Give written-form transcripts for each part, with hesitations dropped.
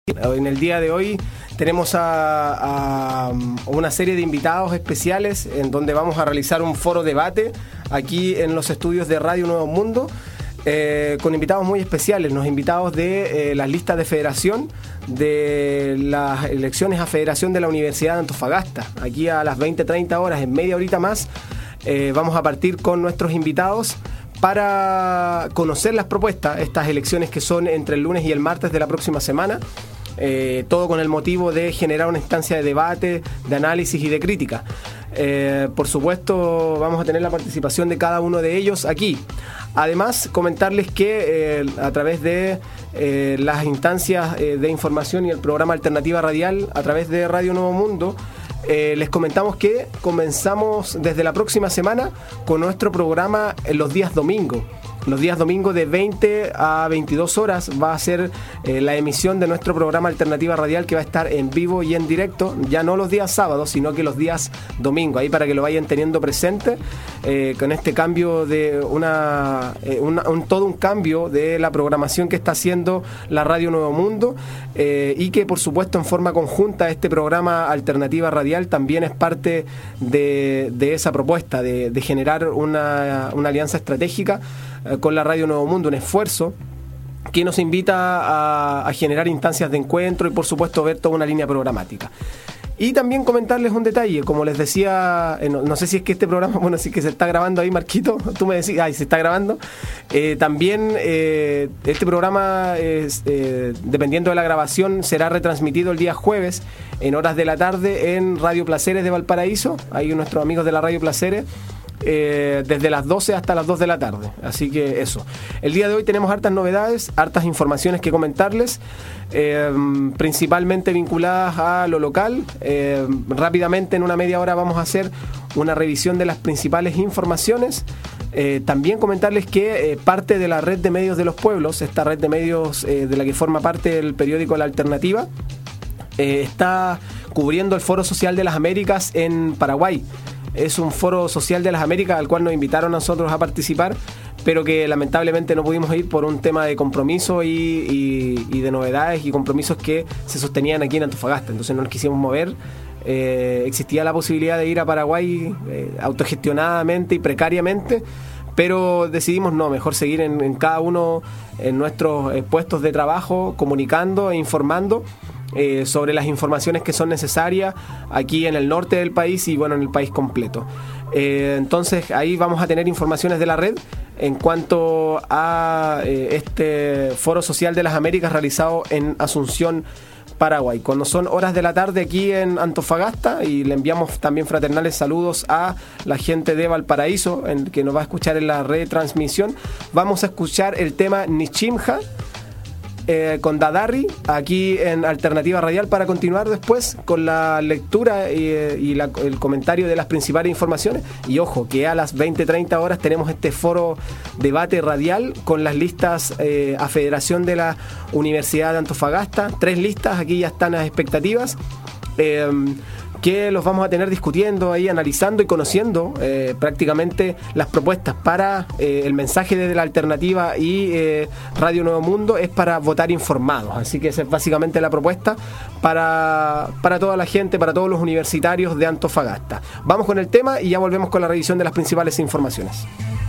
En el día de hoy tenemos a una serie de invitados especiales en donde vamos a realizar un foro debate aquí en los estudios de Radio Nuevo Mundo, con invitados muy especiales, los invitados de las listas de federación de las elecciones a federación de la Universidad de Antofagasta. Aquí a las 20:30 horas, en media horita más, vamos a partir con nuestros invitados para conocer las propuestas, estas elecciones que son entre el lunes y el martes de la próxima semana. Todo con el motivo de generar una instancia de debate, de análisis y de crítica. Por supuesto, vamos a tener la participación de cada uno de ellos aquí. Además, comentarles que a través de las instancias de información y el programa Alternativa Radial, a través de Radio Nuevo Mundo, les comentamos que comenzamos desde la próxima semana con nuestro programa los días domingos. Los días domingos de 20 a 22 horas va a ser la emisión de nuestro programa Alternativa Radial, que va a estar en vivo y en directo, ya no los días sábados, sino que los días domingos, ahí para que lo vayan teniendo presente, con este cambio de todo un cambio de la programación que está haciendo la Radio Nuevo Mundo, y que por supuesto en forma conjunta este programa Alternativa Radial también es parte de esa propuesta de generar una alianza estratégica con la Radio Nuevo Mundo, un esfuerzo que nos invita a generar instancias de encuentro y por supuesto ver toda una línea programática. Y también comentarles un detalle, como les decía, no sé si es que este programa, bueno, sí que se está grabando ahí, Marquito, tú me decís, se está grabando. También este programa, dependiendo de la grabación, será retransmitido el día jueves en horas de la tarde en Radio Placeres de Valparaíso, ahí nuestros amigos de la Radio Placeres, desde las 12 hasta las 2 de la tarde. Así que eso. El día de hoy tenemos hartas novedades, hartas informaciones que comentarles, principalmente vinculadas a lo local. Rápidamente, en una media hora, vamos a hacer una revisión de las principales informaciones. También comentarles que parte de la red de medios de los pueblos, esta red de medios de la que forma parte el periódico La Alternativa, está cubriendo el Foro Social de las Américas en Paraguay. Es un foro social de las Américas al cual nos invitaron a nosotros a participar, pero que lamentablemente no pudimos ir por un tema de compromiso y de novedades y compromisos que se sostenían aquí en Antofagasta. Entonces no nos quisimos mover. Existía la posibilidad de ir a Paraguay autogestionadamente y precariamente, pero decidimos mejor seguir en cada uno en nuestros puestos de trabajo, comunicando e informando sobre las informaciones que son necesarias aquí en el norte del país y bueno, en el país completo. Entonces ahí vamos a tener informaciones de la red en cuanto a este Foro Social de las Américas realizado en Asunción, Paraguay. Cuando son horas de la tarde aquí en Antofagasta, y le enviamos también fraternales saludos a la gente de Valparaíso que nos va a escuchar en la retransmisión, vamos a escuchar el tema Nichimja con Dadarri aquí en Alternativa Radial, para continuar después con la lectura y el comentario de las principales informaciones. Y ojo, que a las 20:30 horas tenemos este foro debate radial con las listas a federación de la Universidad de Antofagasta. 3 listas, aquí ya están las expectativas, que los vamos a tener discutiendo ahí, analizando y conociendo prácticamente las propuestas para el mensaje desde la Alternativa y Radio Nuevo Mundo es para votar informados. Así que esa es básicamente la propuesta para toda la gente, para todos los universitarios de Antofagasta. Vamos con el tema y ya volvemos con la revisión de las principales informaciones.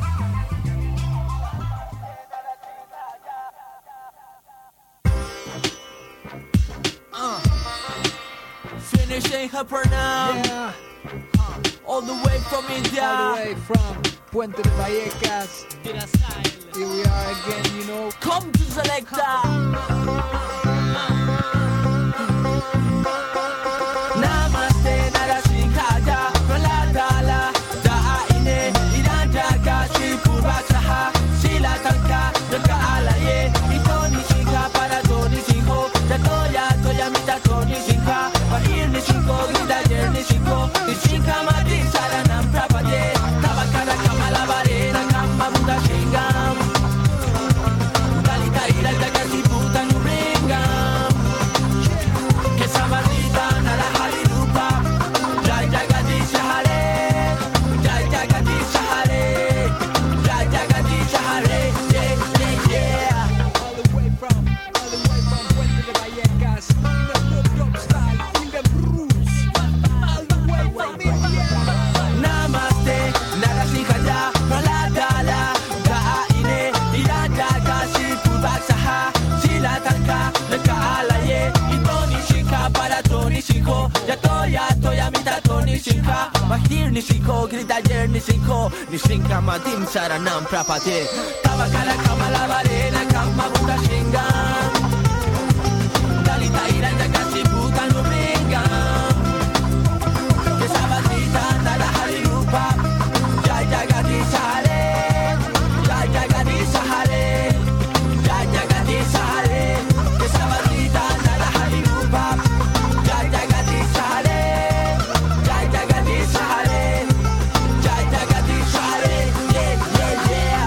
Her now. Yeah. All the way from India. All the way from Puente de Vallecas. Here we are again, you know. Come to Selecta. Namaste, Narashikaya, Malatala, Da'ine, Iranjaka, Shikubachaha, Shilatanka, Daka Alaye, Itoni Shika, Paradoni Shiho, Tatoya, Toya Mitakoni Shika, Bahir Nishiko, Gidayer Nishiko, Nishika Mati, Saranam Prapade, Tabakara Kamala Barena, Kama Muda Shingam, Dalita Ira, Takasi Puta Nuringa. dir nishiko grita ayer nishiko nishinka matim saranam prapate tabakala kamala varena kama buta shinga dalita ira jagasi puta no bringa que sabatita dala harirupa ya jagati sale ya jagati sale ya jagati sale que sabatita dala harirupa ya jagati sale ya jagati sale ya jagati sale yeah yeah yeah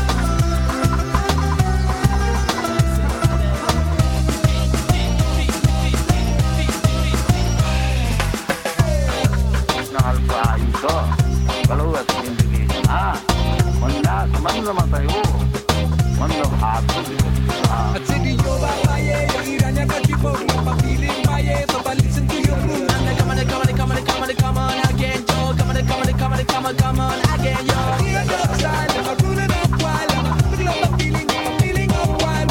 alfa itu kalau asin begini mana mana mata itu mana hati I take you over my head, iranya kajibo, my feeling my head, so I listen to your groove. come on again yo come on again yo Feeling outside, I'm running up wild, I'm feeling of wild.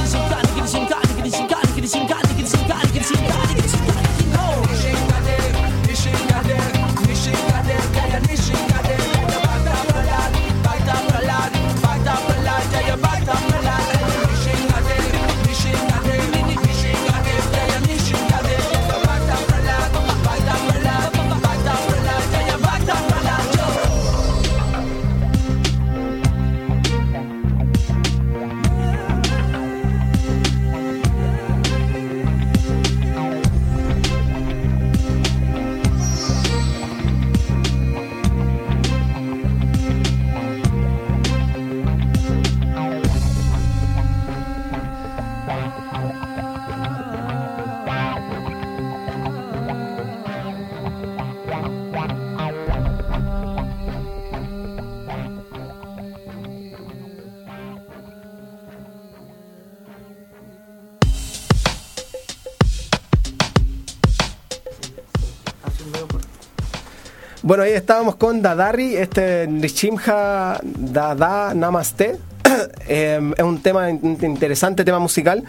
Bueno, ahí estábamos con Dadarri, Nishimha Dada Namaste. Es un tema interesante, tema musical.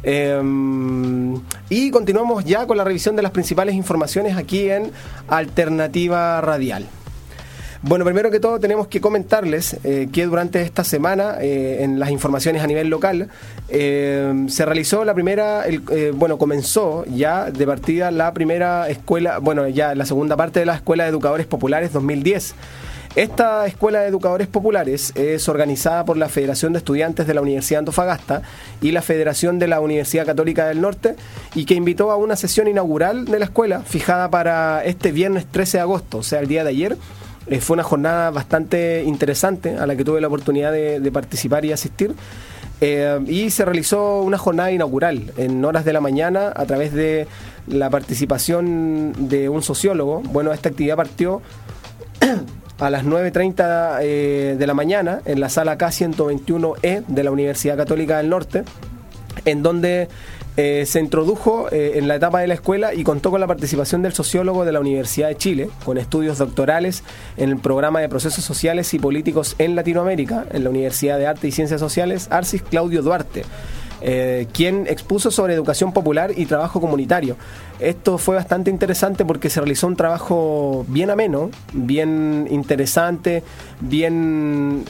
Y continuamos ya con la revisión de las principales informaciones aquí en Alternativa Radial. Bueno, primero que todo tenemos que comentarles que durante esta semana, en las informaciones a nivel local, se realizó la primera, comenzó ya de partida la primera escuela, ya la segunda parte de la Escuela de Educadores Populares 2010. Esta Escuela de Educadores Populares es organizada por la Federación de Estudiantes de la Universidad de Antofagasta y la Federación de la Universidad Católica del Norte, y que invitó a una sesión inaugural de la escuela fijada para este viernes 13 de agosto, o sea, el día de ayer. Fue una jornada bastante interesante a la que tuve la oportunidad de participar y asistir. Y se realizó una jornada inaugural en horas de la mañana a través de la participación de un sociólogo. Bueno, esta actividad partió a las 9:30 de la mañana en la sala K121E de la Universidad Católica del Norte, en donde se introdujo en la etapa de la escuela y contó con la participación del sociólogo de la Universidad de Chile, con estudios doctorales en el programa de procesos sociales y políticos en Latinoamérica, en la Universidad de Arte y Ciencias Sociales, Arcis Claudio Duarte, quien expuso sobre educación popular y trabajo comunitario. Esto fue bastante interesante porque se realizó un trabajo bien ameno, bien interesante, bien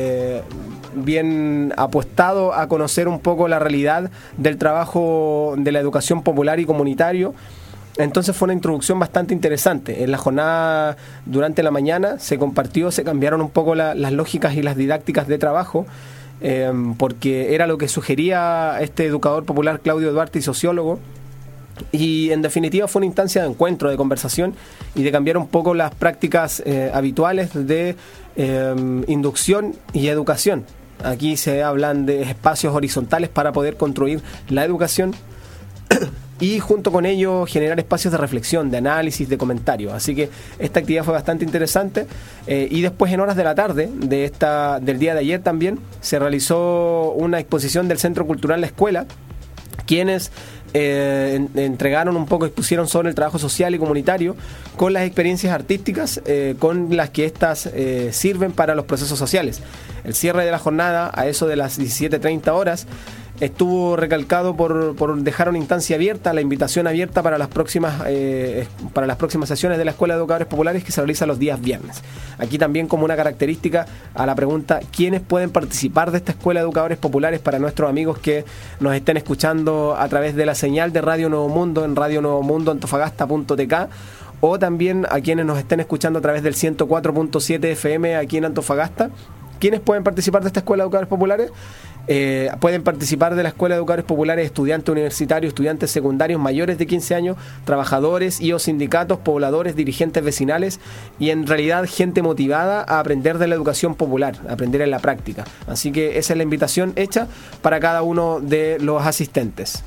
apuestado a conocer un poco la realidad del trabajo de la educación popular y comunitario. Entonces fue una introducción bastante interesante. En la jornada, durante la mañana, se cambiaron un poco las lógicas y las didácticas de trabajo, porque era lo que sugería este educador popular Claudio Duarte y sociólogo, y en definitiva fue una instancia de encuentro, de conversación y de cambiar un poco las prácticas habituales de inducción y educación. Aquí se hablan de espacios horizontales para poder construir la educación y junto con ello generar espacios de reflexión, de análisis, de comentario. Así que esta actividad fue bastante interesante. Y después, en horas de la tarde del día de ayer también, se realizó una exposición del Centro Cultural La Escuela, quienes entregaron un poco, expusieron sobre el trabajo social y comunitario con las experiencias artísticas con las que éstas sirven para los procesos sociales. El cierre de la jornada, a eso de las 17:30 horas, estuvo recalcado por dejar una instancia abierta, la invitación abierta para las próximas sesiones de la Escuela de Educadores Populares, que se realiza los días viernes. Aquí también, como una característica a la pregunta ¿quiénes pueden participar de esta Escuela de Educadores Populares?, para nuestros amigos que nos estén escuchando a través de la señal de Radio Nuevo Mundo en Radio Nuevo Mundo Antofagasta.tk, o también a quienes nos estén escuchando a través del 104.7 FM aquí en Antofagasta. ¿Quiénes pueden participar de esta Escuela de Educadores Populares? Pueden participar de la Escuela de Educadores Populares estudiantes universitarios, estudiantes secundarios mayores de 15 años, trabajadores y o sindicatos, pobladores, dirigentes vecinales y en realidad gente motivada a aprender de la educación popular, a aprender en la práctica. Así que esa es la invitación hecha para cada uno de los asistentes.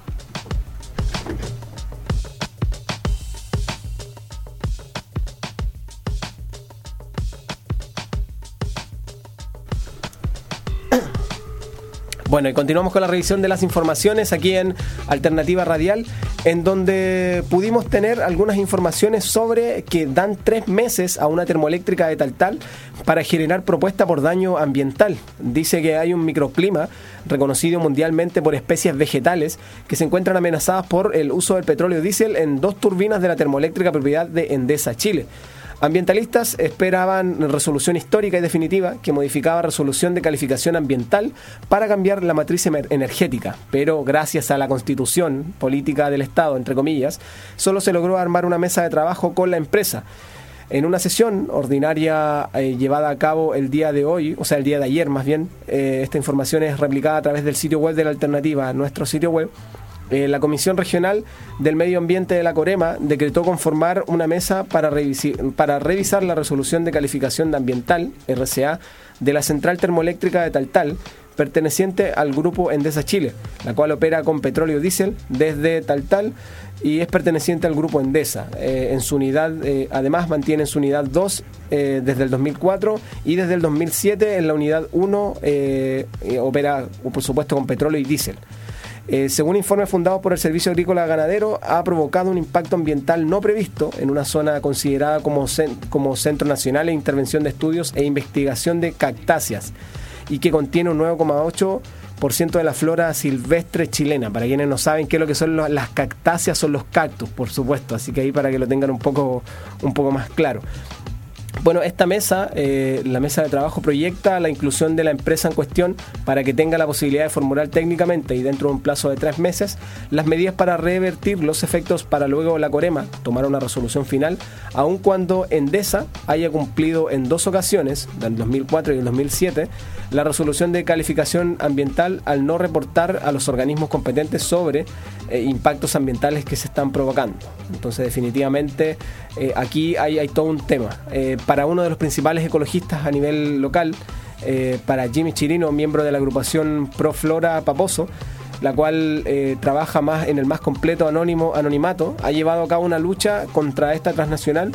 Bueno, y continuamos con la revisión de las informaciones aquí en Alternativa Radial, en donde pudimos tener algunas informaciones sobre que dan 3 meses a una termoeléctrica de Taltal para generar propuesta por daño ambiental. Dice que hay un microclima reconocido mundialmente por especies vegetales que se encuentran amenazadas por el uso del petróleo diésel en 2 turbinas de la termoeléctrica propiedad de Endesa, Chile. Ambientalistas esperaban resolución histórica y definitiva que modificaba resolución de calificación ambiental para cambiar la matriz energética, pero gracias a la constitución política del Estado, entre comillas, solo se logró armar una mesa de trabajo con la empresa. En una sesión ordinaria llevada a cabo el día de hoy, o sea el día de ayer más bien, esta información es replicada a través del sitio web de la Alternativa, nuestro sitio web. La Comisión Regional del Medio Ambiente de la Corema decretó conformar una mesa para revisar la resolución de calificación ambiental, RCA, de la central termoeléctrica de Taltal, perteneciente al grupo Endesa Chile, la cual opera con petróleo diésel desde Taltal y es perteneciente al grupo Endesa. En su unidad, además mantiene su unidad 2 desde el 2004 y desde el 2007 en la unidad 1 opera, por supuesto, con petróleo y diésel. Según informes fundados por el Servicio Agrícola Ganadero, ha provocado un impacto ambiental no previsto en una zona considerada como Centro Nacional de Intervención de Estudios e Investigación de Cactáceas y que contiene un 9,8% de la flora silvestre chilena. Para quienes no saben qué es lo que son las cactáceas, son los cactus, por supuesto, así que ahí para que lo tengan un poco más claro. Bueno, esta mesa, la mesa de trabajo, proyecta la inclusión de la empresa en cuestión para que tenga la posibilidad de formular técnicamente y dentro de un plazo de 3 meses las medidas para revertir los efectos para luego la Corema tomar una resolución final, aun cuando Endesa haya cumplido en 2 ocasiones, del 2004 y el 2007, la resolución de calificación ambiental al no reportar a los organismos competentes sobre impactos ambientales que se están provocando. Entonces, definitivamente, aquí hay todo un tema. Para uno de los principales ecologistas a nivel local, para Jimmy Chirino, miembro de la agrupación Pro Flora Paposo, la cual trabaja más en el más completo anonimato, ha llevado a cabo una lucha contra esta transnacional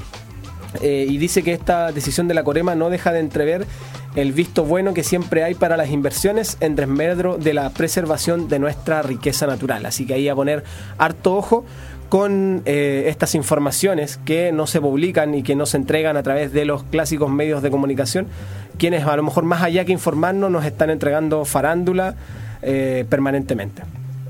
y dice que esta decisión de la Corema no deja de entrever el visto bueno que siempre hay para las inversiones en desmedro de la preservación de nuestra riqueza natural. Así que ahí a poner harto ojo con estas informaciones que no se publican y que no se entregan a través de los clásicos medios de comunicación, quienes a lo mejor más allá que informarnos nos están entregando farándula permanentemente.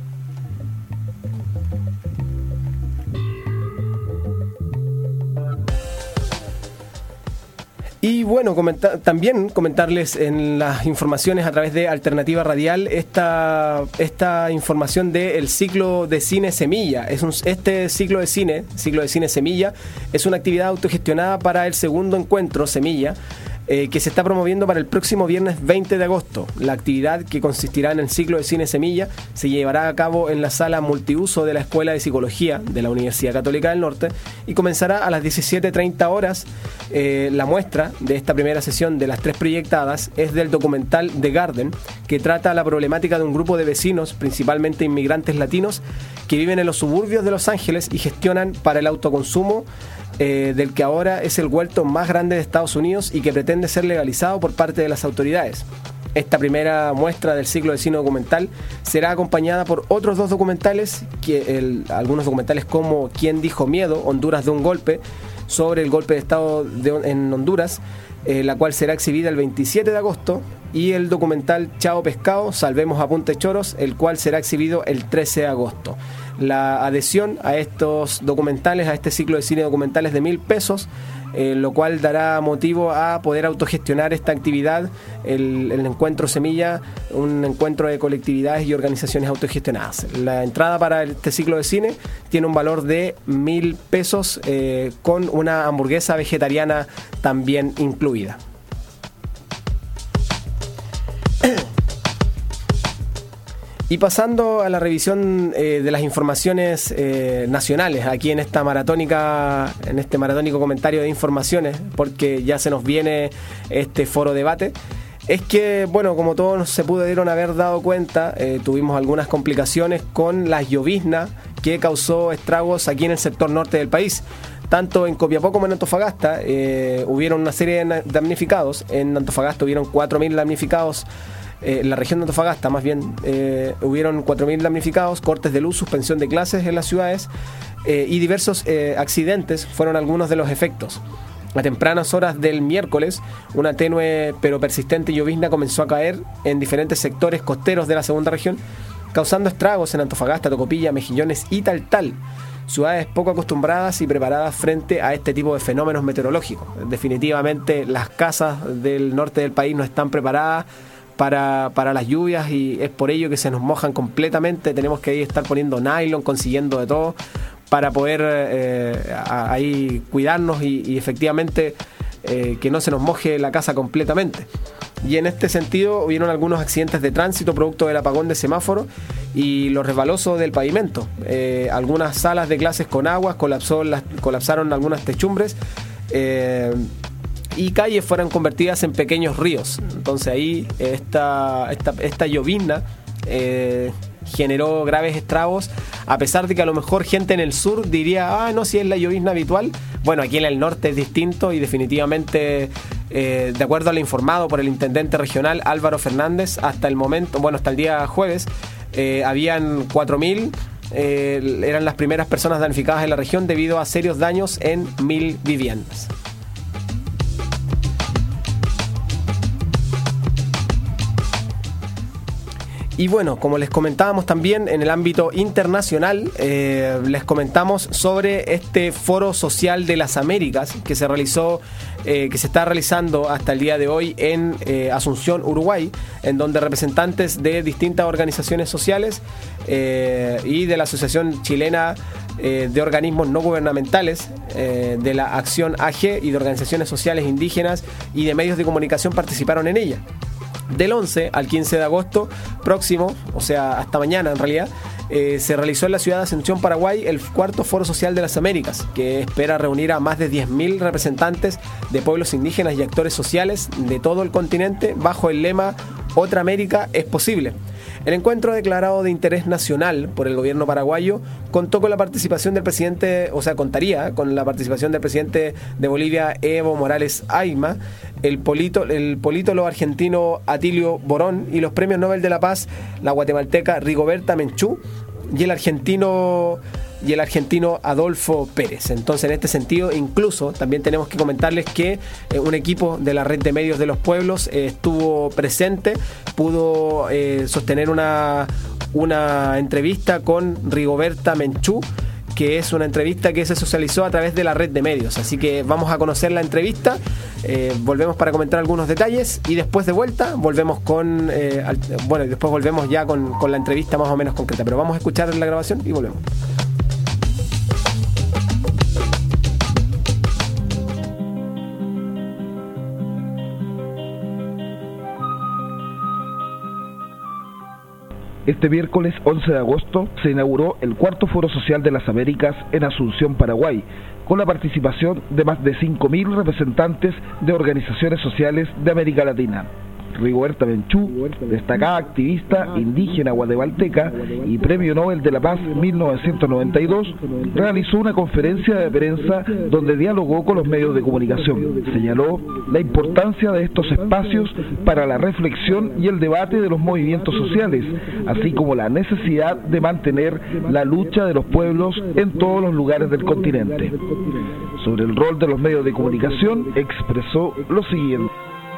Y bueno, también comentarles en las informaciones a través de Alternativa Radial esta información del ciclo de cine Semilla. Este ciclo de cine Semilla, es una actividad autogestionada para el segundo encuentro Semilla, que se está promoviendo para el próximo viernes 20 de agosto. La actividad, que consistirá en el ciclo de cine Semilla, se llevará a cabo en la sala multiuso de la Escuela de Psicología de la Universidad Católica del Norte y comenzará a las 17:30 horas. La muestra de esta primera sesión de las 3 proyectadas es del documental The Garden, que trata la problemática de un grupo de vecinos, principalmente inmigrantes latinos, que viven en los suburbios de Los Ángeles y gestionan para el autoconsumo del que ahora es el huerto más grande de Estados Unidos y que pretende ser legalizado por parte de las autoridades. Esta primera muestra del ciclo de cine documental será acompañada por otros 2 documentales, algunos documentales como ¿Quién dijo miedo? Honduras de un golpe, sobre el golpe de Estado en Honduras, la cual será exhibida el 27 de agosto, y el documental Chao Pescado, Salvemos a Punta Choros, el cual será exhibido el 13 de agosto. La adhesión a estos documentales, a este ciclo de cine documental, es de 1.000 pesos, lo cual dará motivo a poder autogestionar esta actividad, el encuentro Semilla, un encuentro de colectividades y organizaciones autogestionadas. La entrada para este ciclo de cine tiene un valor de 1.000 pesos, con una hamburguesa vegetariana también incluida. Y pasando a la revisión de las informaciones nacionales, aquí en este maratónico comentario de informaciones, porque ya se nos viene este foro debate, es que, bueno, como todos se pudieron haber dado cuenta, tuvimos algunas complicaciones con las lloviznas que causó estragos aquí en el sector norte del país. Tanto en Copiapó como en Antofagasta hubieron una serie de damnificados. En Antofagasta hubieron 4.000 damnificados. En la región de Antofagasta, más bien, hubieron 4.000 damnificados, cortes de luz, suspensión de clases en las ciudades, y diversos accidentes fueron algunos de los efectos. A tempranas horas del miércoles, una tenue pero persistente llovizna comenzó a caer en diferentes sectores costeros de la segunda región, causando estragos en Antofagasta, Tocopilla, Mejillones y Taltal, ciudades poco acostumbradas y preparadas frente a este tipo de fenómenos meteorológicos. Definitivamente las casas del norte del país no están preparadas para las lluvias, y es por ello que se nos mojan completamente. Tenemos que ahí estar poniendo nylon, consiguiendo de todo para poder ahí cuidarnos y efectivamente que no se nos moje la casa completamente. Y en este sentido hubieron algunos accidentes de tránsito producto del apagón de semáforo y lo resbaloso del pavimento. Algunas salas de clases con aguas colapsaron algunas techumbres, y calles fueron convertidas en pequeños ríos. Entonces ahí esta llovizna generó graves estragos, a pesar de que a lo mejor gente en el sur diría, no, si es la llovizna habitual. Bueno, aquí en el norte es distinto, y definitivamente, de acuerdo a lo informado por el intendente regional Álvaro Fernández, hasta el día jueves, habían 4.000, eran las primeras personas damnificadas en la región debido a serios daños en 1.000 viviendas. Y bueno, como les comentábamos también en el ámbito internacional, les comentamos sobre este Foro Social de las Américas que se realizó, que se está realizando hasta el día de hoy en Asunción, Uruguay, en donde representantes de distintas organizaciones sociales y de la Asociación Chilena de Organismos No Gubernamentales, de la Acción AG y de organizaciones sociales indígenas y de medios de comunicación participaron en ella. Del 11 al 15 de agosto próximo, o sea, hasta mañana en realidad, se realizó en la ciudad de Asunción, Paraguay, el cuarto Foro Social de las Américas, que espera reunir a más de 10.000 representantes de pueblos indígenas y actores sociales de todo el continente bajo el lema Otra América es posible. El encuentro, declarado de interés nacional por el gobierno paraguayo, contaría con la participación del presidente de Bolivia, Evo Morales Ayma, el polítogo argentino Atilio Borón, y los premios Nobel de la Paz, la guatemalteca Rigoberta Menchú y el argentino Adolfo Pérez. Entonces, en este sentido, incluso también tenemos que comentarles que un equipo de la Red de Medios de los Pueblos estuvo presente, pudo sostener una entrevista con Rigoberta Menchú, que es una entrevista que se socializó a través de la Red de Medios. Así que vamos a conocer la entrevista, volvemos para comentar algunos detalles, y después de vuelta volvemos después volvemos ya con la entrevista más o menos concreta. Pero vamos a escuchar la grabación y volvemos. Este miércoles 11 de agosto se inauguró el cuarto Foro Social de las Américas en Asunción, Paraguay, con la participación de más de 5.000 representantes de organizaciones sociales de América Latina. Rigoberta Menchú, destacada activista indígena guatemalteca y Premio Nobel de la Paz 1992, realizó una conferencia de prensa donde dialogó con los medios de comunicación. Señaló la importancia de estos espacios para la reflexión y el debate de los movimientos sociales, así como la necesidad de mantener la lucha de los pueblos en todos los lugares del continente. Sobre el rol de los medios de comunicación, expresó lo siguiente.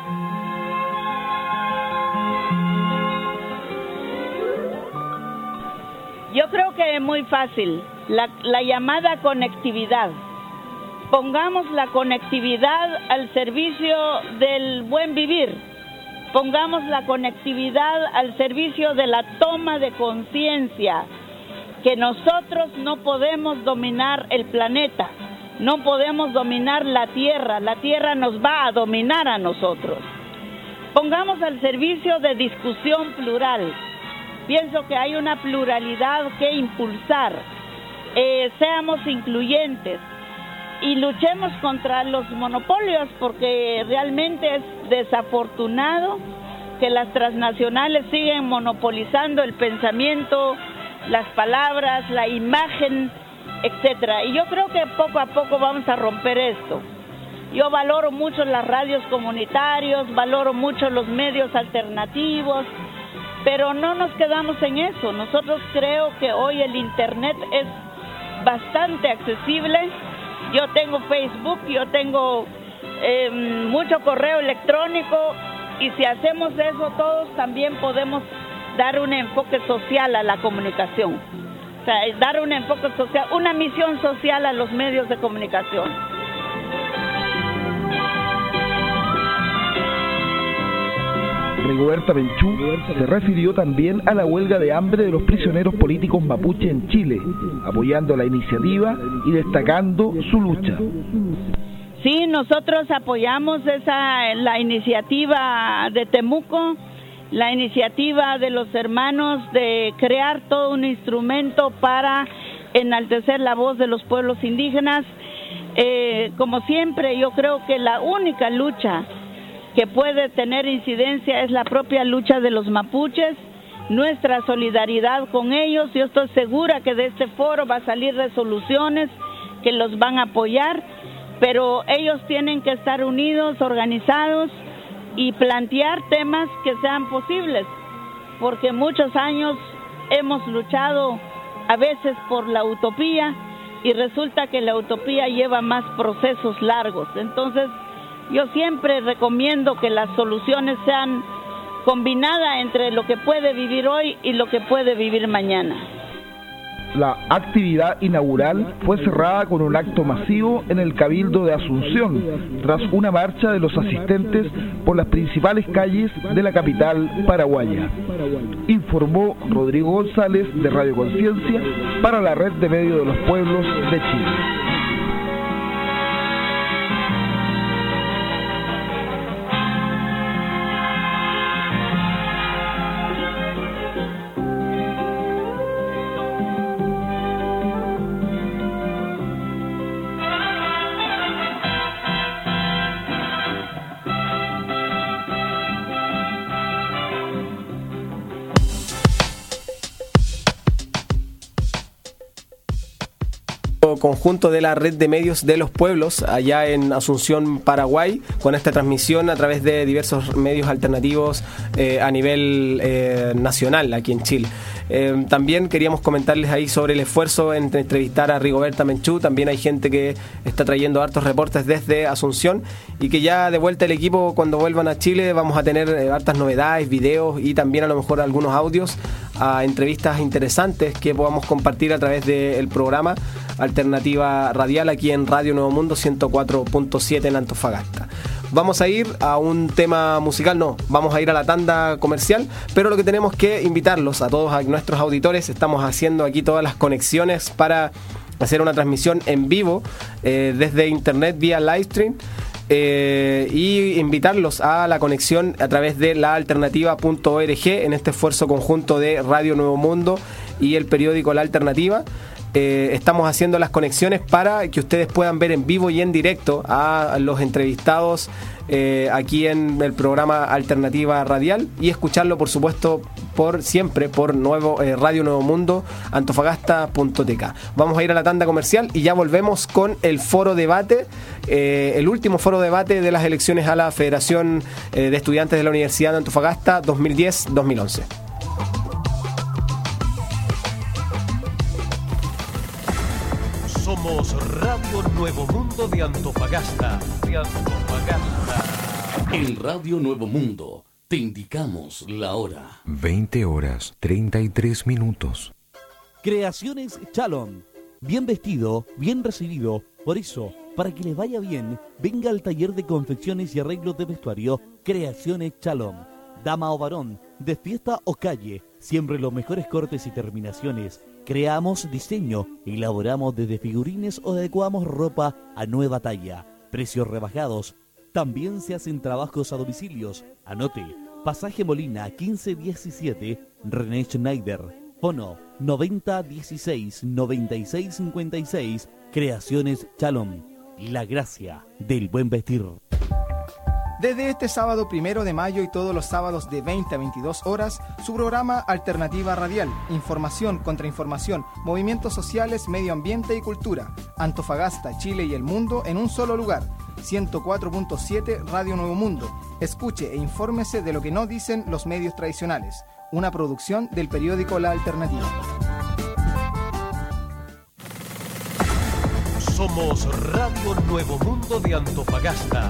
Yo creo que es muy fácil, la llamada conectividad. Pongamos la conectividad al servicio del buen vivir. Pongamos la conectividad al servicio de la toma de conciencia, que nosotros no podemos dominar el planeta, no podemos dominar la tierra nos va a dominar a nosotros. Pongamos al servicio de discusión plural. Pienso que hay una pluralidad que impulsar, seamos incluyentes y luchemos contra los monopolios, porque realmente es desafortunado que las transnacionales siguen monopolizando el pensamiento, las palabras, la imagen, etcétera. Y yo creo que poco a poco vamos a romper esto. Yo valoro mucho las radios comunitarios, valoro mucho los medios alternativos, pero no nos quedamos en eso. Nosotros creo que hoy el internet es bastante accesible. Yo tengo Facebook, yo tengo mucho correo electrónico, y si hacemos eso todos también podemos dar un enfoque social a la comunicación. O sea, dar un enfoque social, una misión social a los medios de comunicación. Rigoberta Menchú se refirió también a la huelga de hambre de los prisioneros políticos mapuche en Chile, apoyando la iniciativa y destacando su lucha. Sí, nosotros apoyamos la iniciativa de Temuco, la iniciativa de los hermanos de crear todo un instrumento para enaltecer la voz de los pueblos indígenas. Como siempre, yo creo que la única lucha que puede tener incidencia es la propia lucha de los mapuches, nuestra solidaridad con ellos. Yo estoy segura que de este foro va a salir resoluciones que los van a apoyar, pero ellos tienen que estar unidos, organizados y plantear temas que sean posibles, porque muchos años hemos luchado a veces por la utopía y resulta que la utopía lleva más procesos largos. Entonces, yo siempre recomiendo que las soluciones sean combinadas entre lo que puede vivir hoy y lo que puede vivir mañana. La actividad inaugural fue cerrada con un acto masivo en el Cabildo de Asunción, tras una marcha de los asistentes por las principales calles de la capital paraguaya. Informó Rodrigo González de Radio Conciencia para la Red de Medios de los Pueblos de Chile. Conjunto de la Red de Medios de los Pueblos allá en Asunción, Paraguay, con esta transmisión a través de diversos medios alternativos a nivel nacional aquí en Chile. También queríamos comentarles ahí sobre el esfuerzo en entrevistar a Rigoberta Menchú. También hay gente que está trayendo hartos reportes desde Asunción, y que ya de vuelta el equipo, cuando vuelvan a Chile, vamos a tener hartas novedades, videos y también a lo mejor algunos audios a entrevistas interesantes que podamos compartir a través del programa Alternativa Radial aquí en Radio Nuevo Mundo 104.7 en Antofagasta. Vamos a ir a un tema musical, vamos a ir a la tanda comercial, pero lo que tenemos que invitarlos a todos, a nuestros auditores. Estamos haciendo aquí todas las conexiones para hacer una transmisión en vivo desde internet vía livestream, y invitarlos a la conexión a través de laalternativa.org en este esfuerzo conjunto de Radio Nuevo Mundo y el periódico La Alternativa. estamos haciendo las conexiones para que ustedes puedan ver en vivo y en directo a los entrevistados aquí en el programa Alternativa Radial y escucharlo, por supuesto, siempre por Radio Nuevo Mundo, antofagasta.tk. Vamos a ir a la tanda comercial y ya volvemos con el foro debate, el último foro debate de las elecciones a la Federación de Estudiantes de la Universidad de Antofagasta 2010-2011. Somos Radio Nuevo Mundo de Antofagasta. En Radio Nuevo Mundo te indicamos la hora. 20:33. Creaciones Chalón. Bien vestido, bien recibido. Por eso, para que les vaya bien, venga al taller de confecciones y arreglos de vestuario Creaciones Chalón. Dama o varón, de fiesta o calle, siempre los mejores cortes y terminaciones. Creamos diseño, elaboramos desde figurines o adecuamos ropa a nueva talla. Precios rebajados. También se hacen trabajos a domicilios. Anote, Pasaje Molina 1517, René Schneider. Fono 9016-9656, Creaciones Chalón. La gracia del buen vestir. Desde este sábado 1 de mayo y todos los sábados de 20 a 22 horas, su programa Alternativa Radial, información, contrainformación, movimientos sociales, medio ambiente y cultura. Antofagasta, Chile y el mundo en un solo lugar. 104.7 Radio Nuevo Mundo. Escuche e infórmese de lo que no dicen los medios tradicionales. Una producción del periódico La Alternativa. Somos Radio Nuevo Mundo de Antofagasta.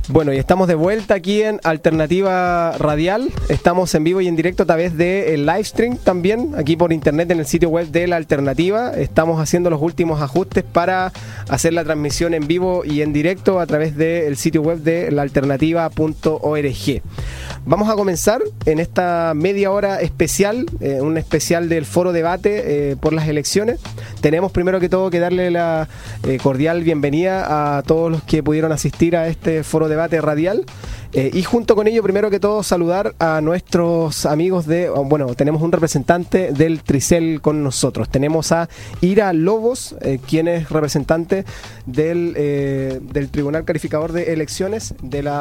Bueno, y estamos de vuelta aquí en Alternativa Radial. Estamos en vivo y en directo a través del live stream también, aquí por internet en el sitio web de La Alternativa. Estamos haciendo los últimos ajustes para hacer la transmisión en vivo y en directo a través del sitio web de laalternativa.org. Vamos a comenzar en esta media hora especial, un especial del Foro Debate por las elecciones. Tenemos primero que todo que darle la cordial bienvenida a todos los que pudieron asistir a este Foro Debate Radial, y junto con ello, primero que todo, saludar a nuestros amigos tenemos un representante del Tricel con nosotros. Tenemos a Ira Lobos, quien es representante del Tribunal Calificador de Elecciones,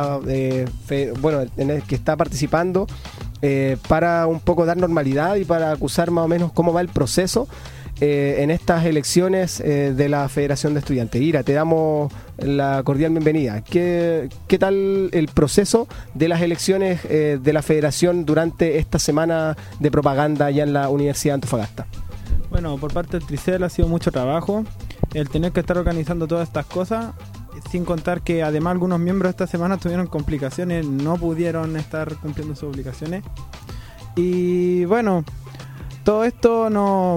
en el que está participando para un poco dar normalidad y para acusar más o menos cómo va el proceso en estas elecciones de la Federación de Estudiantes. Ira, te damos la cordial bienvenida. ¿Qué tal el proceso de las elecciones de la Federación durante esta semana de propaganda allá en la Universidad de Antofagasta? Bueno, por parte del Tricel ha sido mucho trabajo el tener que estar organizando todas estas cosas, sin contar que además algunos miembros esta semana tuvieron complicaciones, no pudieron estar cumpliendo sus obligaciones. Y bueno, todo esto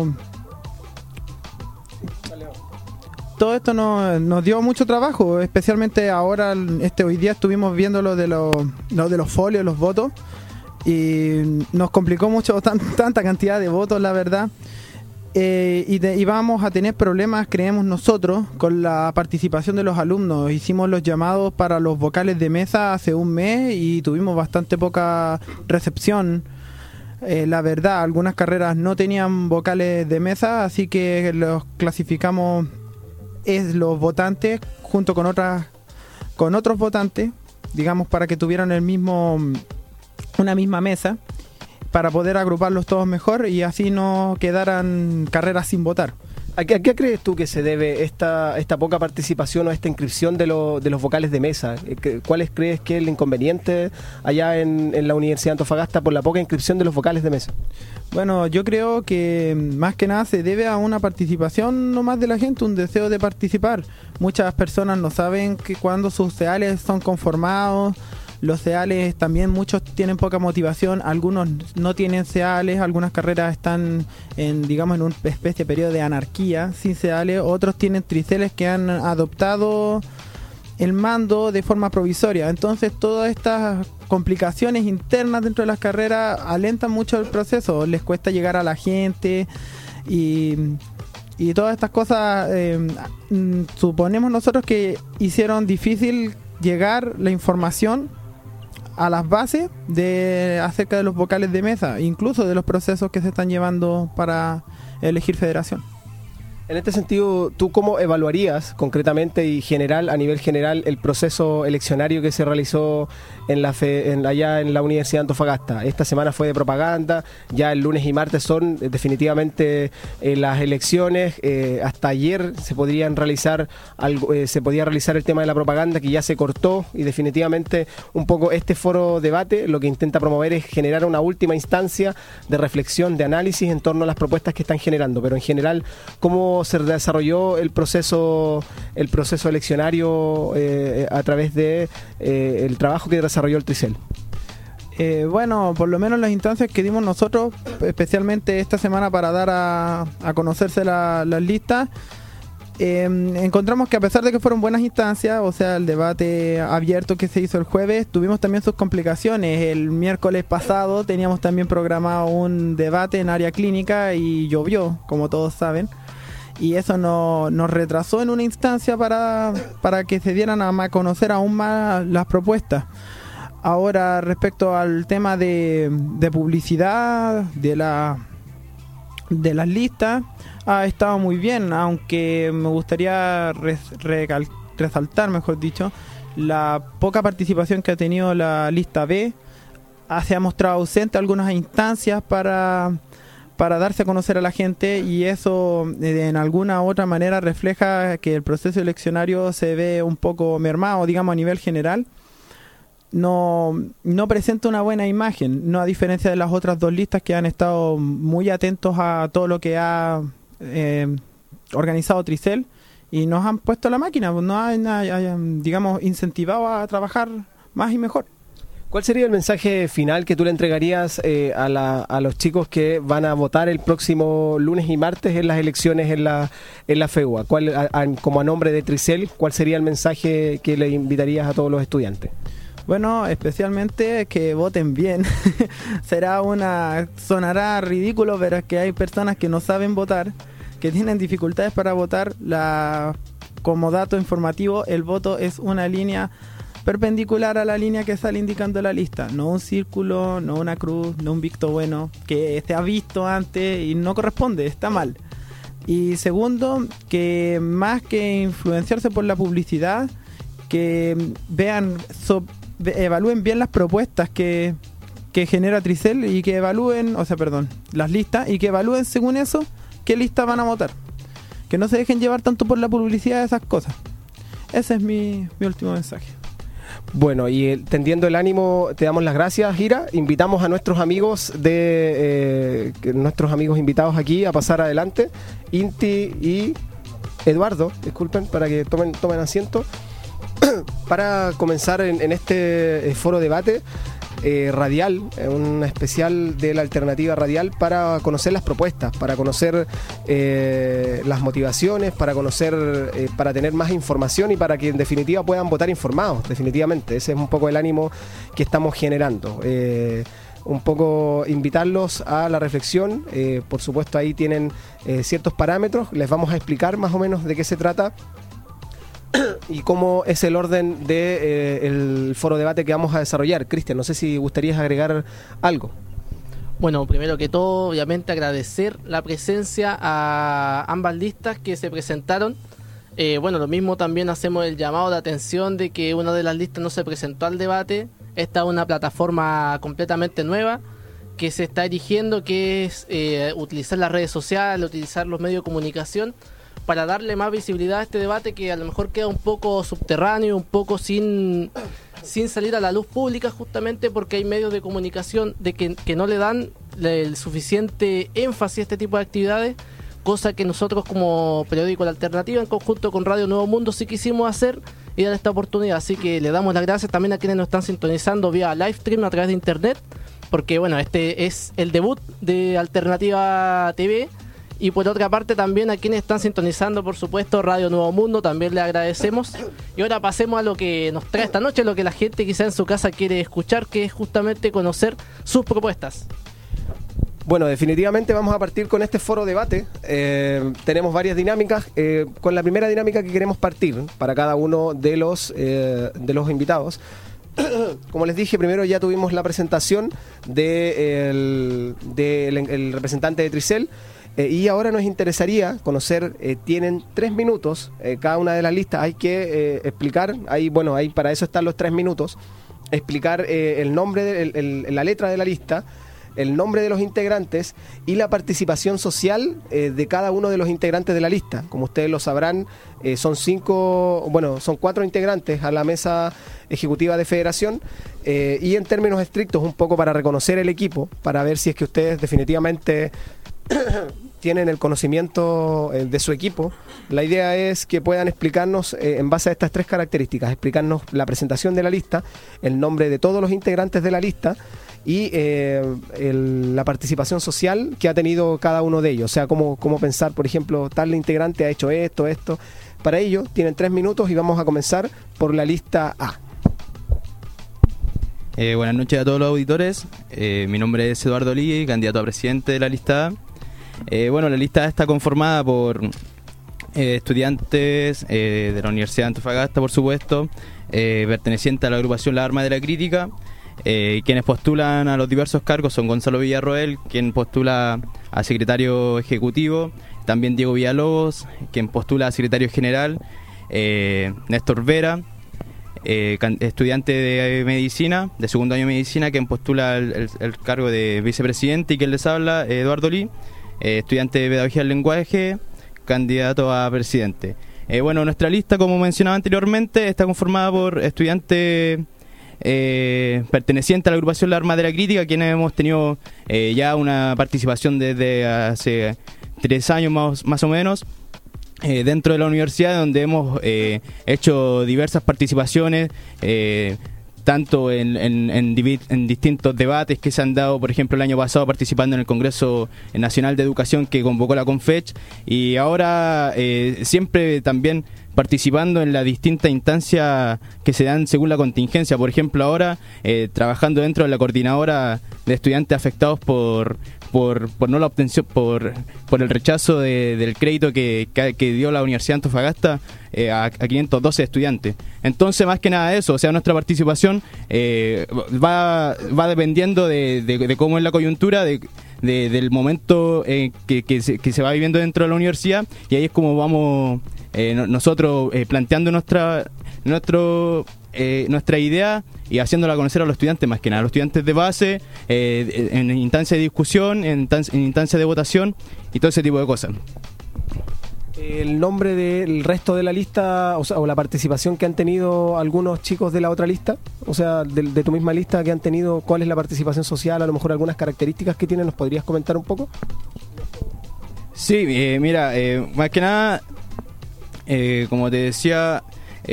nos dio mucho trabajo, especialmente ahora, hoy día estuvimos viendo lo de los folios, los votos, y nos complicó mucho tanta cantidad de votos, la verdad, y vamos a tener problemas, creemos nosotros, con la participación de los alumnos. Hicimos los llamados para los vocales de mesa hace un mes y tuvimos bastante poca recepción. La verdad, algunas carreras no tenían vocales de mesa, así que los clasificamos los votantes junto con otros votantes, digamos, para que tuvieran una misma mesa, para poder agruparlos todos mejor y así no quedaran carreras sin votar. ¿A qué crees tú que se debe esta poca participación o esta inscripción de los vocales de mesa? ¿Cuáles crees que es el inconveniente allá en la Universidad de Antofagasta por la poca inscripción de los vocales de mesa? Bueno, yo creo que más que nada se debe a una participación nomás de la gente, un deseo de participar. Muchas personas no saben que cuando sus CEALes son conformados. Los CEALes también, muchos tienen poca motivación, algunos no tienen CEALes, algunas carreras están en una especie de periodo de anarquía sin CEALes, otros tienen triceles que han adoptado el mando de forma provisoria. Entonces todas estas complicaciones internas dentro de las carreras alentan mucho el proceso, les cuesta llegar a la gente y todas estas cosas suponemos nosotros que hicieron difícil llegar la información a las bases acerca de los vocales de mesa, incluso de los procesos que se están llevando para elegir federación. En este sentido, ¿tú cómo evaluarías concretamente y a nivel general el proceso eleccionario que se realizó allá en la Universidad de Antofagasta? Esta semana fue de propaganda, ya el lunes y martes son definitivamente las elecciones. Hasta ayer se podía realizar el tema de la propaganda, que ya se cortó, y definitivamente un poco este foro debate lo que intenta promover es generar una última instancia de reflexión, de análisis en torno a las propuestas que están generando. Pero en general, ¿cómo se desarrolló el proceso eleccionario a través de el trabajo que desarrolló el Tricel? Bueno, por lo menos las instancias que dimos nosotros, especialmente esta semana para dar a conocerse las listas, encontramos que a pesar de que fueron buenas instancias, o sea, el debate abierto que se hizo el jueves, tuvimos también sus complicaciones. El miércoles pasado teníamos también programado un debate en área clínica y llovió, como todos saben. Y eso nos retrasó en una instancia para que se dieran a conocer aún más las propuestas. Ahora, respecto al tema de publicidad de las listas, ha estado muy bien, aunque me gustaría resaltar, mejor dicho, la poca participación que ha tenido la lista B. Se ha mostrado ausente algunas instancias para darse a conocer a la gente, y eso en alguna u otra manera refleja que el proceso eleccionario se ve un poco mermado, digamos, a nivel general. No presenta una buena imagen, no a diferencia de las otras dos listas que han estado muy atentos a todo lo que ha organizado Tricel, y nos han puesto la máquina, pues nos han, digamos, incentivado a trabajar más y mejor. ¿Cuál sería el mensaje final que tú le entregarías a los chicos que van a votar el próximo lunes y martes en las elecciones en la FEUA? Como a nombre de Tricel, ¿cuál sería el mensaje que le invitarías a todos los estudiantes? Bueno, especialmente que voten bien. Sonará ridículo, pero es que hay personas que no saben votar, que tienen dificultades para votar. Como dato informativo, el voto es una línea perpendicular a la línea que sale indicando la lista, no un círculo, no una cruz, no un visto bueno, que se ha visto antes y no corresponde, está mal. Y segundo, que más que influenciarse por la publicidad, que evalúen bien las propuestas que genera Tricel y que evalúen, las listas, y que evalúen según eso qué lista van a votar. Que no se dejen llevar tanto por la publicidad de esas cosas. Ese es mi último mensaje. Bueno, y tendiendo el ánimo, te damos las gracias, Gira. Invitamos a nuestros amigos nuestros amigos invitados aquí a pasar adelante. Inti y Eduardo, disculpen, para que tomen asiento. Para comenzar en este foro debate radial, un especial de la alternativa radial, para conocer las propuestas, para conocer las motivaciones, para tener más información y para que en definitiva puedan votar informados, definitivamente. Ese es un poco el ánimo que estamos generando. Un poco invitarlos a la reflexión. Por supuesto, ahí tienen ciertos parámetros, les vamos a explicar más o menos de qué se trata y cómo es el orden del foro debate que vamos a desarrollar. Cristian, no sé si gustarías agregar algo. Bueno, primero que todo, obviamente agradecer la presencia a ambas listas que se presentaron. Lo mismo también hacemos el llamado de atención de que una de las listas no se presentó al debate. Esta es una plataforma completamente nueva que se está erigiendo, que es utilizar las redes sociales, utilizar los medios de comunicación para darle más visibilidad a este debate, que a lo mejor queda un poco subterráneo, un poco sin salir a la luz pública, justamente porque hay medios de comunicación que no le dan el suficiente énfasis a este tipo de actividades, cosa que nosotros como periódico La Alternativa, en conjunto con Radio Nuevo Mundo, sí quisimos hacer y dar esta oportunidad. Así que le damos las gracias también a quienes nos están sintonizando vía live stream a través de internet, porque este es el debut de Alternativa TV. Y por otra parte también a quienes están sintonizando, por supuesto, Radio Nuevo Mundo, también le agradecemos. Y ahora pasemos a lo que nos trae esta noche, lo que la gente quizá en su casa quiere escuchar, que es justamente conocer sus propuestas. Bueno, definitivamente vamos a partir con este foro debate. Tenemos varias dinámicas. Con la primera dinámica que queremos partir para cada uno de los invitados. Como les dije, primero ya tuvimos la presentación del representante de Tricel. Y ahora nos interesaría conocer, tienen 3 minutos cada una de las listas. Hay que explicar, ahí para eso están los 3 minutos, explicar el nombre, la letra de la lista, el nombre de los integrantes y la participación social de cada uno de los integrantes de la lista. Como ustedes lo sabrán, son 4 integrantes a la mesa ejecutiva de federación, y en términos estrictos, un poco para reconocer el equipo, para ver si es que ustedes definitivamente tienen el conocimiento de su equipo. La idea es que puedan explicarnos, en base a estas 3 características, explicarnos la presentación de la lista, el nombre de todos los integrantes de la lista y la participación social que ha tenido cada uno de ellos. O sea, cómo pensar, por ejemplo, tal integrante ha hecho esto. Para ello tienen 3 minutos y vamos a comenzar por la lista A. Buenas noches a todos los auditores. Mi nombre es Eduardo Lee, candidato a presidente de la lista A. La lista A está conformada por estudiantes de la Universidad de Antofagasta, por supuesto, pertenecientes a la agrupación La Arma de la Crítica. Quienes postulan a los diversos cargos son Gonzalo Villarroel, quien postula a secretario ejecutivo, también Diego Villalobos, quien postula a secretario general, Néstor Vera, estudiante de medicina, de segundo año de medicina, quien postula el cargo de vicepresidente, y quien les habla, Eduardo Lee, estudiante de pedagogía del lenguaje, candidato a presidente. Nuestra lista, como mencionaba anteriormente, está conformada por estudiantes pertenecientes a la agrupación La Arma de la Crítica, quienes hemos tenido ya una participación desde hace 3 años más o menos. dentro de la universidad, donde hemos hecho diversas participaciones, tanto en distintos debates que se han dado, por ejemplo, el año pasado participando en el Congreso Nacional de Educación que convocó la Confech, y ahora siempre también participando en las distintas instancias que se dan según la contingencia. Por ejemplo, ahora trabajando dentro de la coordinadora de estudiantes afectados por no la obtención, por el rechazo del crédito que dio la Universidad de Antofagasta a 512 estudiantes. Entonces, más que nada eso, o sea, nuestra participación va dependiendo de cómo es la coyuntura, del momento que se va viviendo dentro de la universidad, y ahí es como vamos nosotros planteando nuestra idea y haciéndola conocer a los estudiantes, más que nada, a los estudiantes de base, en instancia de discusión, en instancia de votación y todo ese tipo de cosas. El nombre del resto de la lista, o la participación que han tenido algunos chicos de la otra lista, o sea, de tu misma lista que han tenido, ¿cuál es la participación social? A lo mejor algunas características que tienen, ¿nos podrías comentar un poco? Sí, mira, más que nada, como te decía,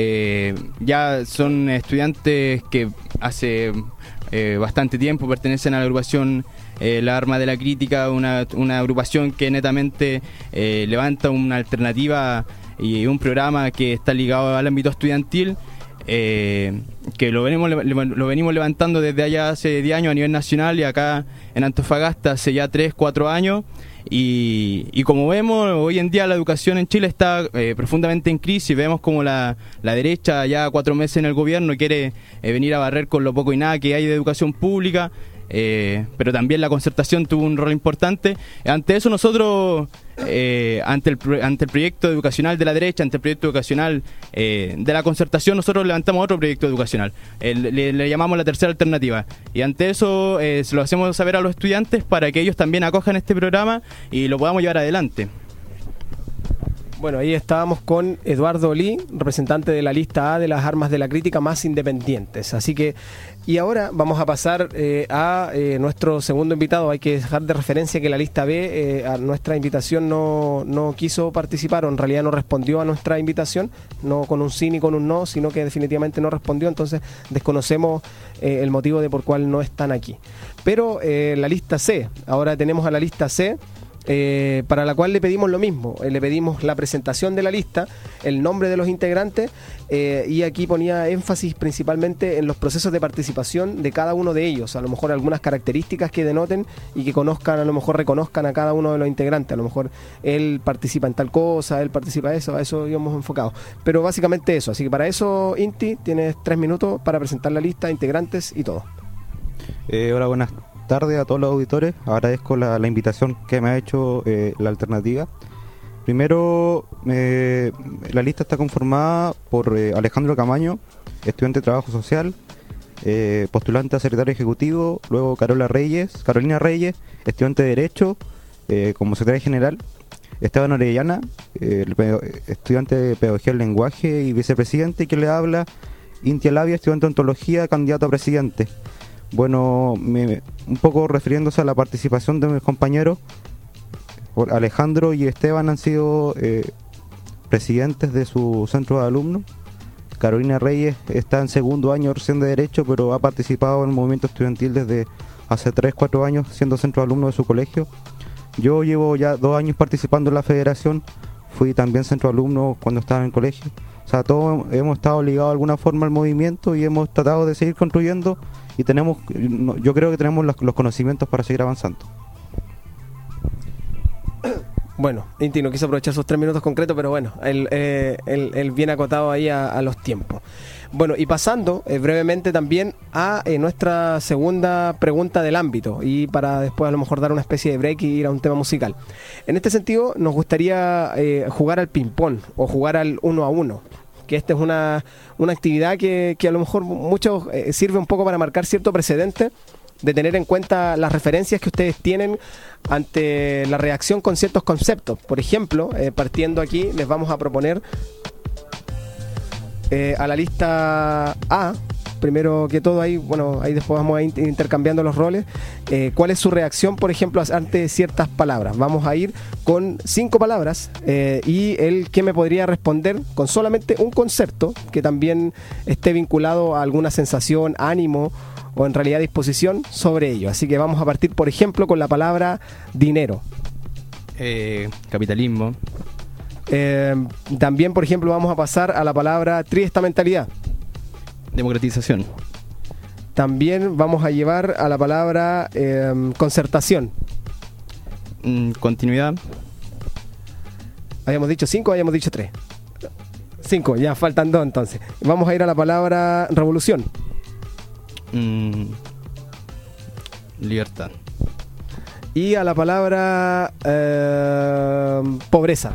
ya son estudiantes que hace bastante tiempo pertenecen a la agrupación La Arma de la Crítica, una agrupación que netamente levanta una alternativa y un programa que está ligado al ámbito estudiantil, que lo venimos levantando desde allá hace 10 años a nivel nacional, y acá en Antofagasta hace ya 3-4 años. Y como vemos, hoy en día la educación en Chile está profundamente en crisis. Vemos como la derecha, ya 4 meses en el gobierno, quiere venir a barrer con lo poco y nada que hay de educación pública, pero también la concertación tuvo un rol importante. Ante eso nosotros, ante el proyecto educacional de la derecha, ante el proyecto educacional de la concertación, nosotros levantamos otro proyecto educacional, le llamamos la tercera alternativa, y ante eso se lo hacemos saber a los estudiantes para que ellos también acojan este programa y lo podamos llevar adelante. Bueno, ahí estábamos con Eduardo Olí, representante de la lista A de las armas de la crítica más independientes. Así que, y ahora vamos a pasar a nuestro segundo invitado. Hay que dejar de referencia que la lista B, a nuestra invitación no quiso participar, o en realidad no respondió a nuestra invitación, no con un sí ni con un no, sino que definitivamente no respondió. Entonces desconocemos el motivo de por cuál no están aquí. Pero la lista C, ahora tenemos a la lista C, para la cual le pedimos lo mismo, le pedimos la presentación de la lista, el nombre de los integrantes, y aquí ponía énfasis principalmente en los procesos de participación de cada uno de ellos, a lo mejor algunas características que denoten y que conozcan, a lo mejor reconozcan a cada uno de los integrantes, a lo mejor él participa en tal cosa, él participa en eso, a eso íbamos enfocados, pero básicamente eso. Así que para eso, Inti, tienes 3 minutos para presentar la lista, integrantes y todo. Hola, buenas tardes a todos los auditores. Agradezco la invitación que me ha hecho la alternativa. Primero, la lista está conformada por Alejandro Camaño, estudiante de Trabajo Social, postulante a secretario ejecutivo. Luego Carolina Reyes, estudiante de Derecho, como secretaria general. Esteban Orellana, estudiante de Pedagogía del Lenguaje y vicepresidente, que le habla. Inti Labia, estudiante de Ontología, candidato a presidente. Bueno, un poco refiriéndose a la participación de mis compañeros, Alejandro y Esteban han sido presidentes de su centro de alumnos. Carolina Reyes está en segundo año recién de Derecho, pero ha participado en el movimiento estudiantil desde hace 3-4 años, siendo centro de alumnos de su colegio. Yo llevo ya 2 años participando en la federación, fui también centro de alumnos cuando estaba en el colegio. O sea, todos hemos estado ligados de alguna forma al movimiento y hemos tratado de seguir construyendo, y yo creo que tenemos los conocimientos para seguir avanzando. Bueno, Inti no quiso aprovechar esos 3 minutos concretos, pero bueno, él viene acotado ahí a los tiempos. Bueno, y pasando brevemente también a nuestra segunda pregunta del ámbito, y para después a lo mejor dar una especie de break y ir a un tema musical. En este sentido, nos gustaría jugar al ping-pong o jugar al 1 a 1. Que esta es una actividad que a lo mejor muchos sirve un poco para marcar cierto precedente, de tener en cuenta las referencias que ustedes tienen ante la reacción con ciertos conceptos. Por ejemplo, partiendo aquí, les vamos a proponer a la lista A, primero que todo, ahí después vamos a ir intercambiando los roles. ¿Cuál es su reacción, por ejemplo, ante ciertas palabras? Vamos a ir con 5 palabras y él que me podría responder con solamente un concepto que también esté vinculado a alguna sensación, ánimo o en realidad disposición sobre ello. Así que vamos a partir, por ejemplo, con la palabra dinero. Capitalismo. También, por ejemplo, vamos a pasar a la palabra triestamentalidad. Democratización. También vamos a llevar a la palabra concertación. Continuidad. ¿Habíamos dicho 5 o habíamos dicho 3? 5, ya faltan 2 entonces. Vamos a ir a la palabra revolución. Libertad. Y a la palabra pobreza.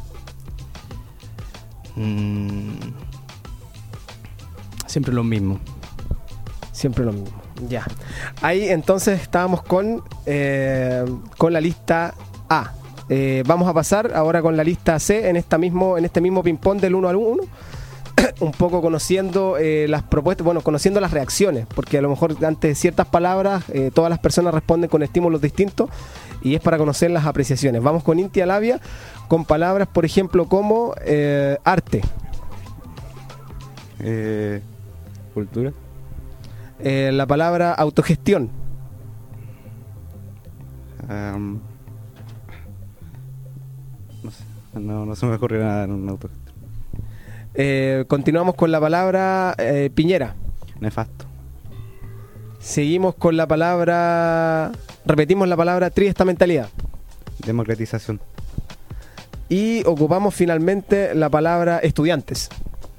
Siempre lo mismo. Siempre lo mismo. Ya. Ahí entonces estábamos con la lista A. Vamos a pasar ahora con la lista C en este mismo ping-pong del 1 al 1. Un poco conociendo las propuestas, conociendo las reacciones, porque a lo mejor ante ciertas palabras todas las personas responden con estímulos distintos y es para conocer las apreciaciones. Vamos con Inti Alavia con palabras, por ejemplo, como arte. Cultura. La palabra autogestión. No se me ocurre nada en un autogestión. Continuamos con la palabra Piñera. Nefasto. Seguimos con la palabra... Repetimos la palabra triestamentalidad. Democratización. Y ocupamos finalmente la palabra estudiantes.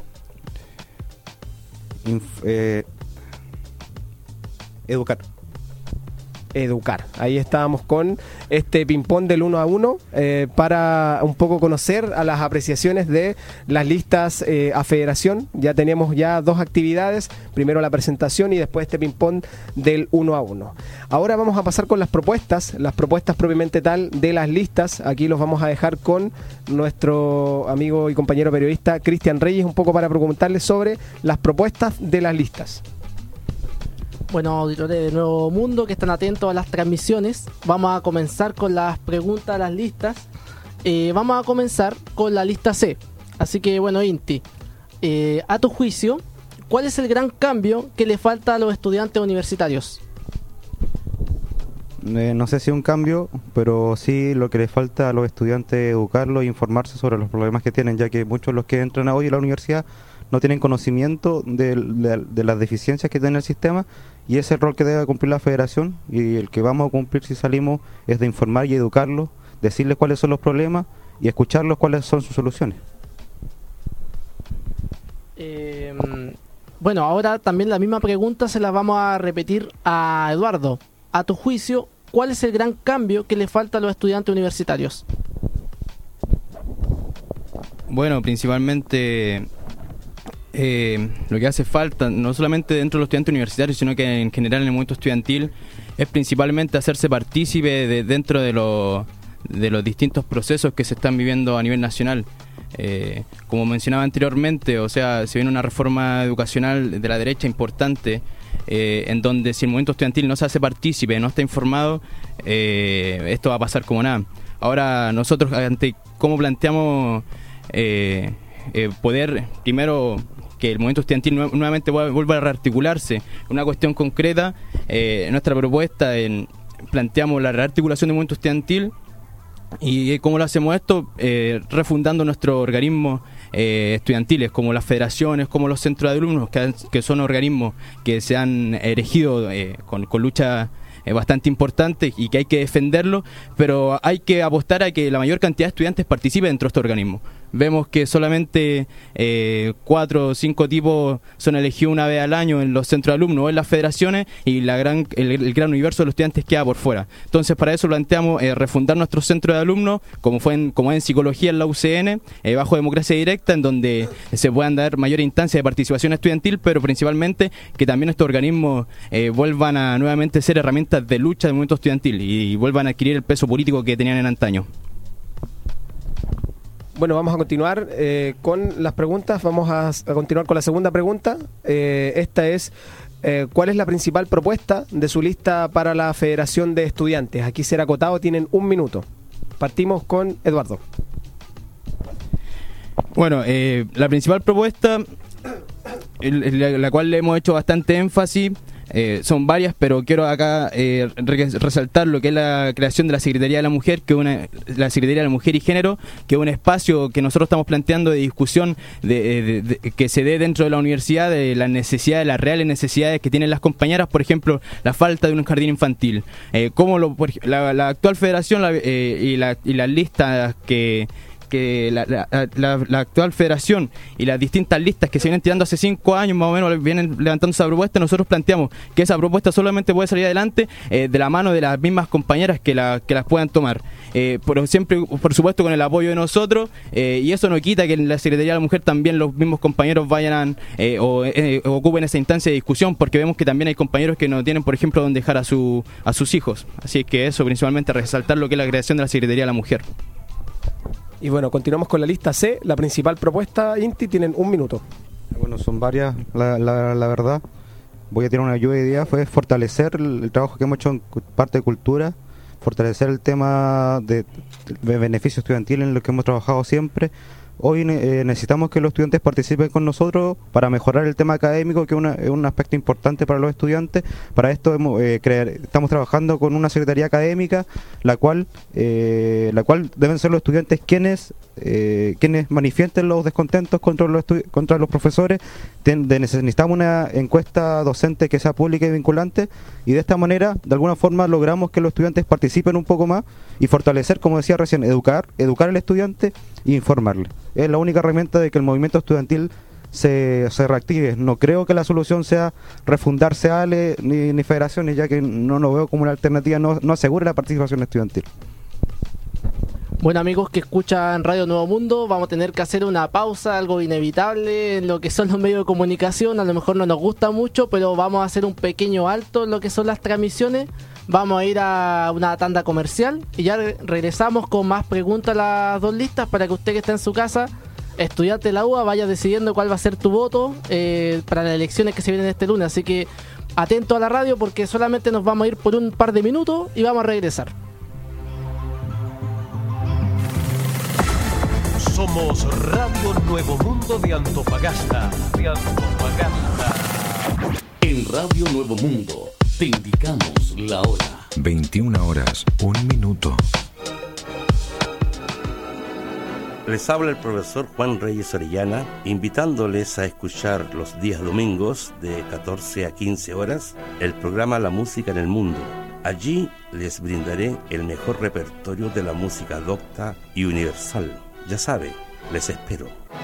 Educar. Educar. Ahí estábamos con este ping-pong del 1 a 1 para un poco conocer a las apreciaciones de las listas a federación. Ya tenemos 2 actividades, primero la presentación y después este ping-pong del 1 a 1. Ahora vamos a pasar con las propuestas propiamente tal de las listas. Aquí los vamos a dejar con nuestro amigo y compañero periodista Cristian Reyes, un poco para preguntarle sobre las propuestas de las listas. Bueno, auditores de Nuevo Mundo que están atentos a las transmisiones, vamos a comenzar con las preguntas de las listas. Vamos a comenzar con la lista C. Así que, bueno, Inti, a tu juicio, ¿cuál es el gran cambio que le falta a los estudiantes universitarios? No sé si un cambio, pero sí lo que le falta a los estudiantes es educarlos e informarse sobre los problemas que tienen, ya que muchos de los que entran hoy a la universidad no tienen conocimiento de las deficiencias que tiene el sistema, y ese es el rol que debe cumplir la federación, y el que vamos a cumplir si salimos es de informar y educarlos, decirles cuáles son los problemas y escucharlos cuáles son sus soluciones. Bueno, ahora también la misma pregunta se la vamos a repetir a Eduardo. A tu juicio, ¿cuál es el gran cambio que le falta a los estudiantes universitarios? Bueno, principalmente lo que hace falta, no solamente dentro de los estudiantes universitarios, sino que en general en el movimiento estudiantil, es principalmente hacerse partícipe dentro de los distintos procesos que se están viviendo a nivel nacional. Como mencionaba anteriormente, o sea, se viene una reforma educacional de la derecha importante, en donde si el movimiento estudiantil no se hace partícipe, no está informado, esto va a pasar como nada. Ahora nosotros, ante cómo planteamos poder, primero, que el movimiento estudiantil nuevamente vuelva a rearticularse, una cuestión concreta, nuestra propuesta, planteamos la rearticulación del movimiento estudiantil. ¿Y cómo lo hacemos esto? Refundando nuestros organismos estudiantiles, como las federaciones, como los centros de alumnos, que son organismos que se han erigido con lucha bastante importante y que hay que defenderlo, pero hay que apostar a que la mayor cantidad de estudiantes participe dentro de estos organismos. Vemos que solamente 4 o 5 tipos son elegidos una vez al año en los centros de alumnos o en las federaciones, y el gran universo de los estudiantes queda por fuera. Entonces, para eso planteamos refundar nuestros centros de alumnos, como es en psicología en la UCN, bajo democracia directa, en donde se puedan dar mayor instancia de participación estudiantil, pero principalmente que también estos organismos vuelvan a nuevamente ser herramientas de lucha del movimiento estudiantil y vuelvan a adquirir el peso político que tenían en antaño. Bueno, vamos a continuar con las preguntas. Vamos a continuar con la segunda pregunta. Esta es, ¿cuál es la principal propuesta de su lista para la Federación de Estudiantes? Aquí será acotado, tienen 1 minuto. Partimos con Eduardo. Bueno, la principal propuesta, la cual le hemos hecho bastante énfasis, son varias, pero quiero acá resaltar lo que es la creación de la Secretaría de la Mujer, la Secretaría de la Mujer y Género, que es un espacio que nosotros estamos planteando de discusión que se dé dentro de la universidad, de las necesidades, las reales necesidades que tienen las compañeras, por ejemplo, la falta de un jardín infantil. La actual federación y las listas que la actual federación y las distintas listas que se vienen tirando hace 5 años más o menos vienen levantando esa propuesta. Nosotros planteamos que esa propuesta solamente puede salir adelante de la mano de las mismas compañeras que las puedan tomar, pero siempre, por supuesto, con el apoyo de nosotros, y eso no quita que en la Secretaría de la Mujer también los mismos compañeros vayan ocupen esa instancia de discusión, porque vemos que también hay compañeros que no tienen, por ejemplo, donde dejar a sus hijos. Así que eso, principalmente, resaltar lo que es la creación de la Secretaría de la Mujer. Y bueno, continuamos con la lista C, la principal propuesta. Inti, tienen 1 minuto. Bueno, son varias, la verdad. Voy a tirar una lluvia de ideas. Fue fortalecer el trabajo que hemos hecho en parte de cultura, fortalecer el tema de beneficio estudiantil en lo que hemos trabajado siempre. Hoy necesitamos que los estudiantes participen con nosotros para mejorar el tema académico, que es un aspecto importante para los estudiantes. Para esto estamos trabajando con una secretaría académica, la cual deben ser los estudiantes quienes manifiesten los descontentos contra los profesores. Necesitamos una encuesta docente que sea pública y vinculante, y de esta manera, de alguna forma, logramos que los estudiantes participen un poco más y fortalecer, como decía recién, educar al estudiante e informarle. Es la única herramienta de que el movimiento estudiantil se reactive. No creo que la solución sea refundar CEALE ni federaciones, ya que no lo veo como una alternativa, no asegura la participación estudiantil. Bueno, amigos que escuchan Radio Nuevo Mundo, vamos a tener que hacer una pausa, algo inevitable en lo que son los medios de comunicación. A lo mejor no nos gusta mucho, pero vamos a hacer un pequeño alto en lo que son las transmisiones. Vamos a ir a una tanda comercial y ya regresamos con más preguntas a las 2 listas, para que usted que está en su casa, estudiante de la UBA, vaya decidiendo cuál va a ser tu voto para las elecciones que se vienen este lunes. Así que atento a la radio, porque solamente nos vamos a ir por un par de minutos y vamos a regresar. Somos Radio Nuevo Mundo de Antofagasta. En Radio Nuevo Mundo te indicamos la hora. 21 horas, 1 minuto. Les habla el profesor Juan Reyes Orellana, invitándoles a escuchar los días domingos de 14 a 15 horas el programa La Música en el Mundo. Allí les brindaré el mejor repertorio de la música docta y universal. Ya sabe, les espero.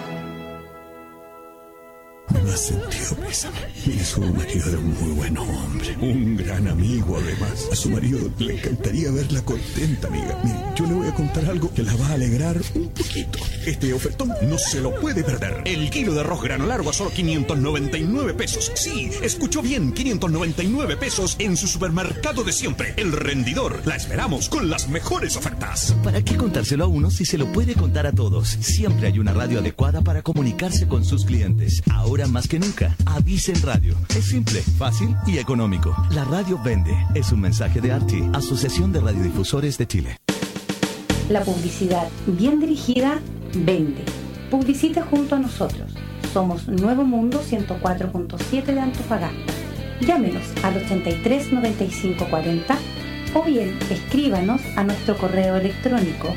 Me ha sentido pésame. Mire, su marido era un muy buen hombre, un gran amigo además. A su marido le encantaría verla contenta, amiga. Mire, yo le voy a contar algo que la va a alegrar un poquito. Este ofertón no se lo puede perder. El kilo de arroz grano largo a solo 599 pesos. Sí, escuchó bien, 599 pesos en su supermercado de siempre, El Rendidor. La esperamos con las mejores ofertas. ¿Para qué contárselo a uno si se lo puede contar a todos? Siempre hay una radio adecuada para comunicarse con sus clientes. Ahora más que nunca, Avisen Radio. Es simple, fácil y económico. La radio vende. Es un mensaje de ARTI, Asociación de Radiodifusores de Chile. La publicidad bien dirigida vende. Publicite junto a nosotros. Somos Nuevo Mundo 104.7 de Antofagasta. Llámenos al 83 95 40 o bien escríbanos a nuestro correo electrónico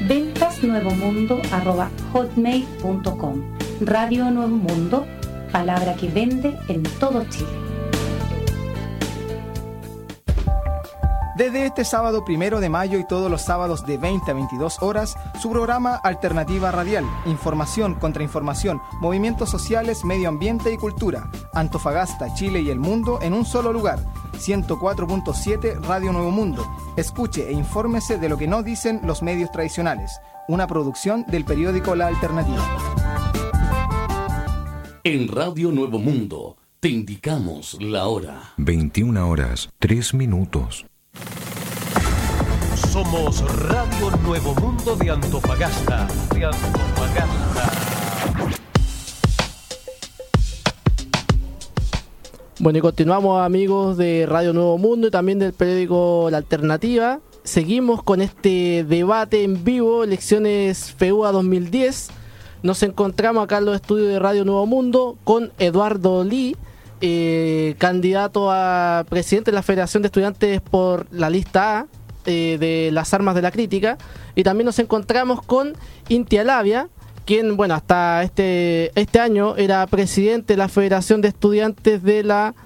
ventasnuevomundo@hotmail.com. Radio Nuevo Mundo, palabra que vende en todo Chile. Desde este sábado 1 de mayo y todos los sábados de 20 a 22 horas, su programa Alternativa Radial, información, contrainformación, movimientos sociales, medio ambiente y cultura. Antofagasta, Chile y el mundo en un solo lugar. 104.7 Radio Nuevo Mundo. Escuche e infórmese de lo que no dicen los medios tradicionales. Una producción del periódico La Alternativa. En Radio Nuevo Mundo te indicamos la hora. 21 horas, 3 minutos. Somos Radio Nuevo Mundo de Antofagasta. Bueno, y continuamos, amigos de Radio Nuevo Mundo y también del periódico La Alternativa. Seguimos con este debate en vivo, elecciones FEUA 2010. Nos encontramos acá en los estudios de Radio Nuevo Mundo con Eduardo Lee, candidato a presidente de la Federación de Estudiantes por la lista A de las armas de la crítica. Y también nos encontramos con Inti Alavia, quien, bueno, hasta este año era presidente de la Federación de Estudiantes de la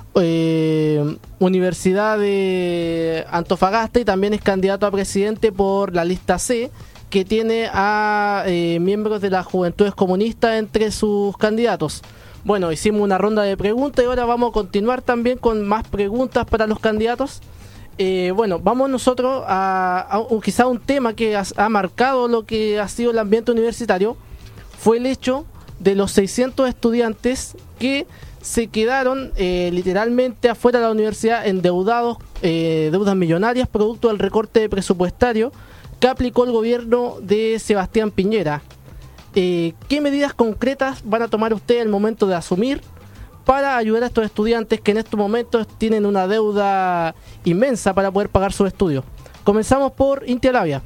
Universidad de Antofagasta, y también es candidato a presidente por la lista C, que tiene a miembros de las Juventudes Comunistas entre sus candidatos. Bueno, hicimos una ronda de preguntas y ahora vamos a continuar también con más preguntas para los candidatos. Bueno, vamos nosotros a quizá un tema que ha marcado lo que ha sido el ambiente universitario. Fue el hecho de los 600 estudiantes que se quedaron literalmente afuera de la universidad endeudados, deudas millonarias producto del recorte presupuestario que aplicó el gobierno de Sebastián Piñera. ¿Qué medidas concretas van a tomar ustedes al momento de asumir para ayudar a estos estudiantes que en estos momentos tienen una deuda inmensa para poder pagar sus estudios? Comenzamos por Inti Alavia.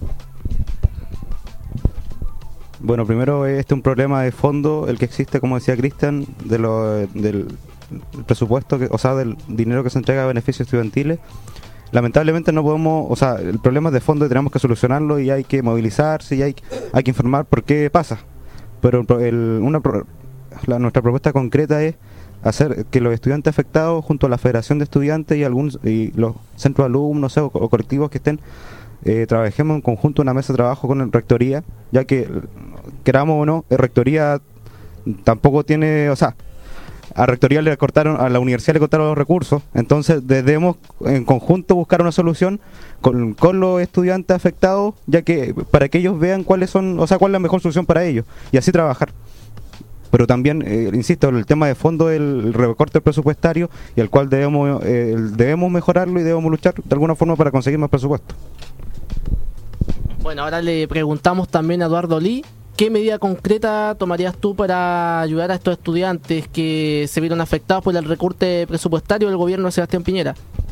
Bueno, primero es un problema de fondo el que existe, como decía Cristian, del presupuesto, o sea, del dinero que se entrega a beneficios estudiantiles. Lamentablemente no podemos, o sea, el problema es de fondo y tenemos que solucionarlo y hay que movilizarse y hay que informar por qué pasa. Pero nuestra propuesta concreta es hacer que los estudiantes afectados junto a la Federación de Estudiantes y los centros de alumnos o colectivos que estén, trabajemos en conjunto una mesa de trabajo con la Rectoría, ya que, queramos o no, la Rectoría tampoco tiene, o sea, a Rectoría a la universidad le cortaron los recursos, entonces debemos en conjunto buscar una solución con los estudiantes afectados, ya que para que ellos vean cuál es la mejor solución para ellos y así trabajar. Pero también, insisto, el tema de fondo es el recorte presupuestario y el cual debemos mejorarlo y debemos luchar de alguna forma para conseguir más presupuesto. Bueno, ahora le preguntamos también a Eduardo Lee, ¿qué medida concreta tomarías tú para ayudar a estos estudiantes que se vieron afectados por el recorte presupuestario del gobierno de Sebastián Piñera?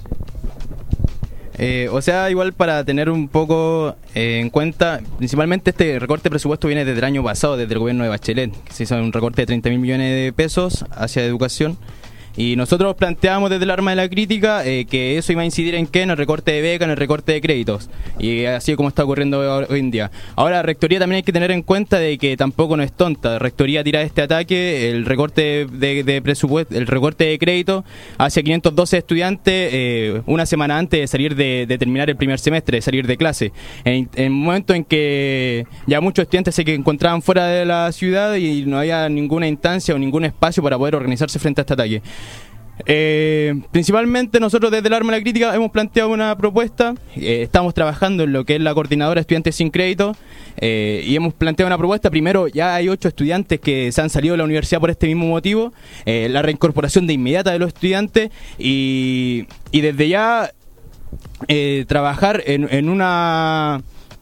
O sea, igual para tener un poco en cuenta, principalmente este recorte de presupuesto viene desde el año pasado, desde el gobierno de Bachelet, que se hizo un recorte de 30.000 millones de pesos hacia educación. Y nosotros planteamos desde el arma de la crítica que eso iba a incidir en el recorte de becas, en el recorte de créditos, y así como está ocurriendo hoy en día. Ahora, la Rectoría también hay que tener en cuenta de que tampoco no es tonta. La Rectoría tira este ataque, el recorte de presupuesto, el recorte de crédito hacia 512 estudiantes una semana antes de salir de terminar el primer semestre, de salir de clase. En el momento en que ya muchos estudiantes se encontraban fuera de la ciudad y no había ninguna instancia o ningún espacio para poder organizarse frente a este ataque. Principalmente nosotros desde el arma de la crítica hemos planteado una propuesta, estamos trabajando en lo que es la coordinadora de estudiantes sin crédito y hemos planteado una propuesta. Primero, ya hay 8 estudiantes que se han salido de la universidad por este mismo motivo, la reincorporación de inmediata de los estudiantes y desde ya trabajar en una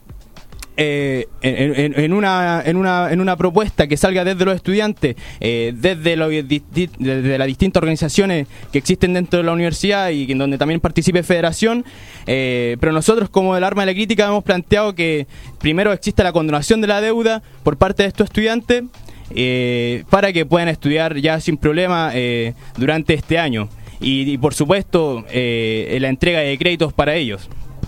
propuesta que salga desde los estudiantes, desde las distintas organizaciones que existen dentro de la universidad y en donde también participe Federación, pero nosotros como el arma de la crítica hemos planteado que primero exista la condonación de la deuda por parte de estos estudiantes para que puedan estudiar ya sin problema durante este año y por supuesto la entrega de créditos para ellos.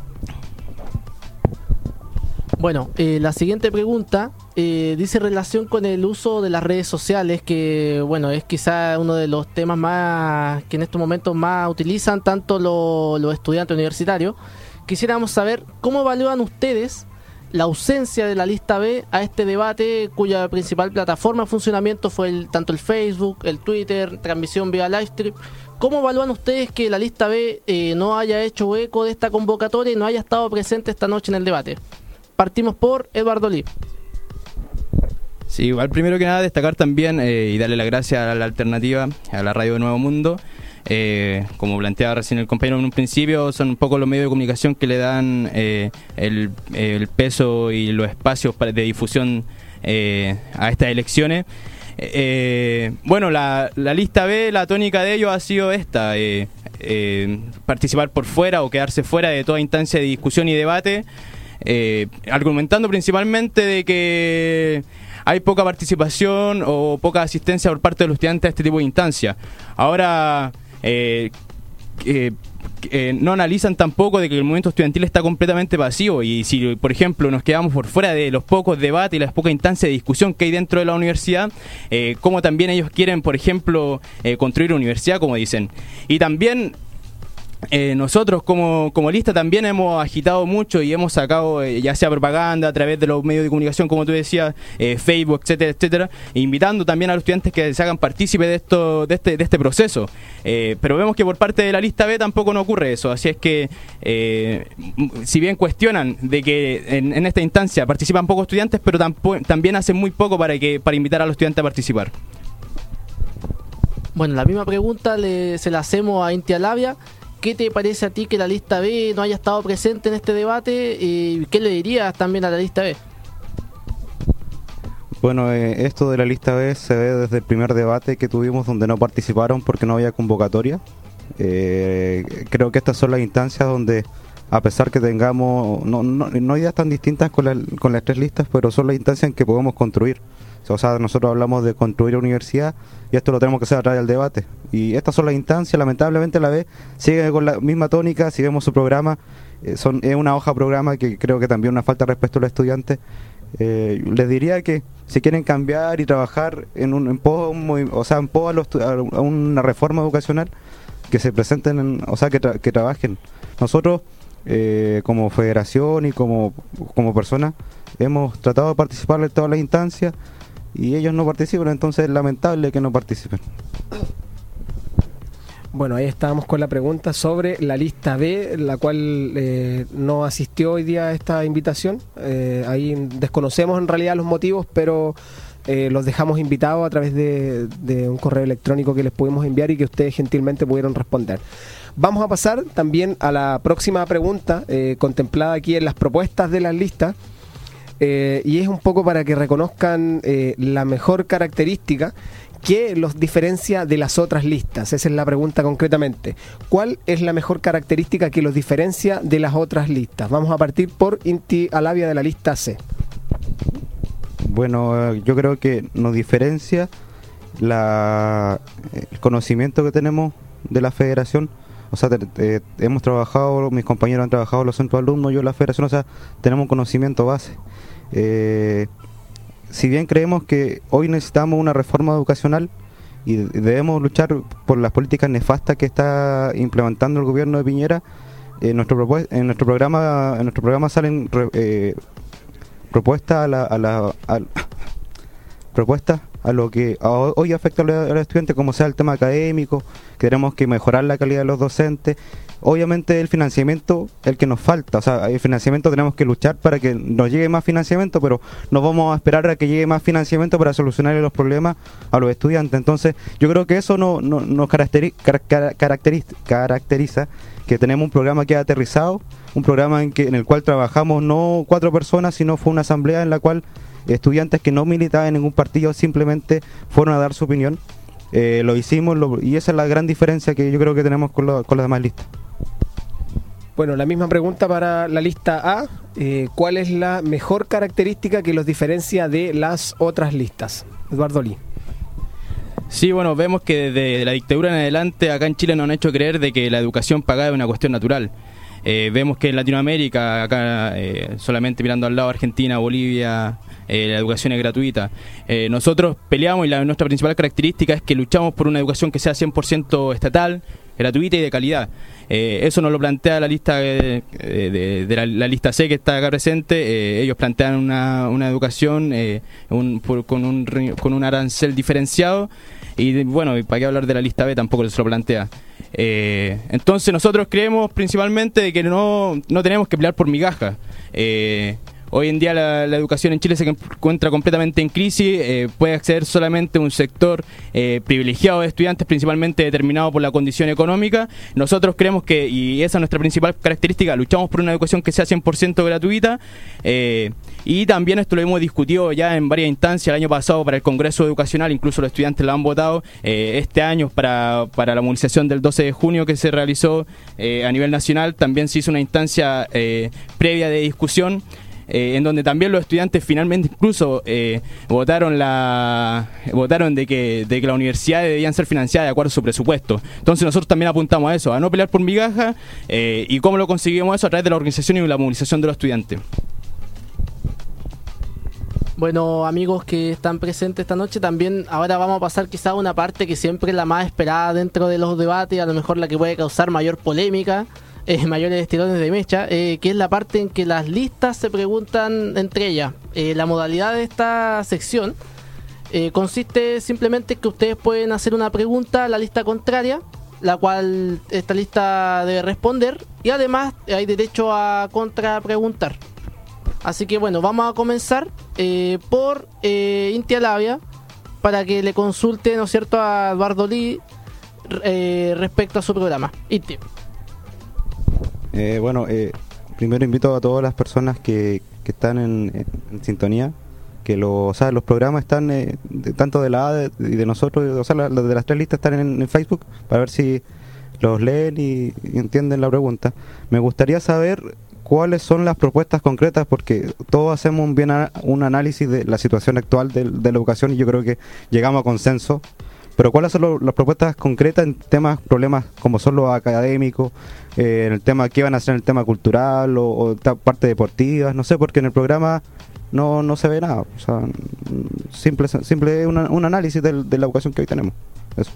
Bueno, la siguiente pregunta dice relación con el uso de las redes sociales, que bueno, es quizá uno de los temas más que en estos momentos más utilizan tanto los estudiantes universitarios. Quisiéramos saber cómo evalúan ustedes la ausencia de la lista B a este debate, cuya principal plataforma de funcionamiento fue tanto el Facebook, el Twitter, transmisión vía livestream. ¿Cómo evalúan ustedes que la lista B no haya hecho eco de esta convocatoria y no haya estado presente esta noche en el debate? Partimos por Eduardo Lee. Sí, igual primero que nada destacar también y darle las gracias a la Alternativa, a la Radio Nuevo Mundo, como planteaba recién el compañero en un principio, son un poco los medios de comunicación que le dan el peso y los espacios de difusión a estas elecciones. Bueno, la lista B, la tónica de ellos ha sido esta, participar por fuera o quedarse fuera de toda instancia de discusión y debate, argumentando principalmente de que hay poca participación o poca asistencia por parte de los estudiantes a este tipo de instancias. Ahora, no analizan tampoco de que el movimiento estudiantil está completamente pasivo, y si por ejemplo nos quedamos por fuera de los pocos debates y las pocas instancias de discusión que hay dentro de la universidad, como también ellos quieren, por ejemplo, construir una universidad, como dicen. Y también nosotros como lista también hemos agitado mucho y hemos sacado ya sea propaganda a través de los medios de comunicación, como tú decías, Facebook, etcétera, etcétera, invitando también a los estudiantes que se hagan partícipes de este proceso. Pero vemos que por parte de la lista B tampoco no ocurre eso, así es que si bien cuestionan de que en esta instancia participan pocos estudiantes, pero también hacen muy poco para invitar a los estudiantes a participar. Bueno, la misma pregunta se la hacemos a Inti Alavia. ¿Qué te parece a ti que la lista B no haya estado presente en este debate? ¿Y qué le dirías también a la lista B? Bueno, esto de la lista B se ve desde el primer debate que tuvimos, donde no participaron porque no había convocatoria. Creo que estas son las instancias donde, a pesar que tengamos no ideas tan distintas con las tres listas, pero son las instancias en que podemos construir. O sea, nosotros hablamos de construir universidad y esto lo tenemos que hacer a través del debate. Y estas son las instancias. Lamentablemente la B sigue con la misma tónica. Si vemos su programa, es una hoja programa que creo que también una falta de respeto a los estudiantes. Les diría que si quieren cambiar y trabajar en pos a una reforma educacional, que se presenten, que trabajen. Nosotros, como federación y como persona, hemos tratado de participar en todas las instancias y ellos no participan, entonces es lamentable que no participen. Bueno, ahí estábamos con la pregunta sobre la lista B, la cual no asistió hoy día a esta invitación. Ahí desconocemos en realidad los motivos, pero los dejamos invitados a través de un correo electrónico que les pudimos enviar y que ustedes gentilmente pudieron responder. Vamos a pasar también a la próxima pregunta contemplada aquí en las propuestas de las listas. Y es un poco para que reconozcan la mejor característica que los diferencia de las otras listas. Esa es la pregunta concretamente. ¿Cuál es la mejor característica que los diferencia de las otras listas? Vamos a partir por Inti Alavia de la lista C. Bueno, yo creo que nos diferencia el conocimiento que tenemos de la federación. O sea, hemos trabajado, mis compañeros han trabajado en los centros de alumnos, yo en la federación, o sea, tenemos un conocimiento base. Si bien creemos que hoy necesitamos una reforma educacional y debemos luchar por las políticas nefastas que está implementando el gobierno de Piñera, en nuestro programa salen propuestas propuestas a lo que hoy afecta a los estudiantes, como sea el tema académico. Queremos que mejorar la calidad de los docentes. Obviamente el financiamiento el que nos falta, o sea, el financiamiento tenemos que luchar para que nos llegue más financiamiento, pero no vamos a esperar a que llegue más financiamiento para solucionar los problemas a los estudiantes. Entonces yo creo que eso nos caracteriza, que tenemos un programa que ha aterrizado, un programa en el cual trabajamos no 4 personas, sino fue una asamblea en la cual estudiantes que no militaban en ningún partido simplemente fueron a dar su opinión. Lo hicimos y esa es la gran diferencia que yo creo que tenemos con las demás listas. Bueno, la misma pregunta para la lista A. ¿Cuál es la mejor característica que los diferencia de las otras listas? Eduardo Lee. Sí, bueno, vemos que desde la dictadura en adelante acá en Chile nos han hecho creer de que la educación pagada es una cuestión natural. Vemos que en Latinoamérica, acá solamente mirando al lado Argentina, Bolivia, la educación es gratuita. Nosotros peleamos y nuestra principal característica es que luchamos por una educación que sea 100% estatal, gratuita y de calidad. Eso nos lo plantea la lista de la lista C que está acá presente. Ellos plantean una educación con un arancel diferenciado. Y bueno, para qué hablar de la lista B, tampoco se lo plantea. Entonces nosotros creemos principalmente que no tenemos que pelear por migajas. Hoy en día la educación en Chile se encuentra completamente en crisis, puede acceder solamente un sector privilegiado de estudiantes, principalmente determinado por la condición económica. Nosotros creemos que, y esa es nuestra principal característica, luchamos por una educación que sea 100% gratuita, y también esto lo hemos discutido ya en varias instancias el año pasado para el Congreso Educacional, incluso los estudiantes lo han votado, este año para la movilización del 12 de junio que se realizó a nivel nacional, también se hizo una instancia previa de discusión, en donde también los estudiantes finalmente incluso votaron de que las universidades debían ser financiadas de acuerdo a su presupuesto. Entonces nosotros también apuntamos a eso, a no pelear por migajas, y cómo lo conseguimos eso a través de la organización y la movilización de los estudiantes. Bueno, amigos que están presentes esta noche, también ahora vamos a pasar quizá a una parte que siempre es la más esperada dentro de los debates, a lo mejor la que puede causar mayor polémica, mayores tirones de mecha, que es la parte en que las listas se preguntan entre ellas. La modalidad de esta sección consiste simplemente en que ustedes pueden hacer una pregunta a la lista contraria, la cual esta lista debe responder, y además hay derecho a contrapreguntar. Así que bueno, vamos a comenzar por Inti Alavia, para que le consulte, ¿no es cierto?, a Eduardo Lee respecto a su programa. Inti. Primero invito a todas las personas que están en sintonía, que los programas están tanto de la A y de nosotros, o sea, los de las tres listas están en Facebook, para ver si los leen y entienden la pregunta. Me gustaría saber cuáles son las propuestas concretas, porque todos hacemos un análisis de la situación actual de la educación y yo creo que llegamos a consenso. Pero ¿cuáles son las propuestas concretas en problemas como son los académicos, en el tema qué van a hacer en el tema cultural o parte deportiva? No sé, porque en el programa no se ve nada. O sea, simple es un análisis de la educación que hoy tenemos. Eso.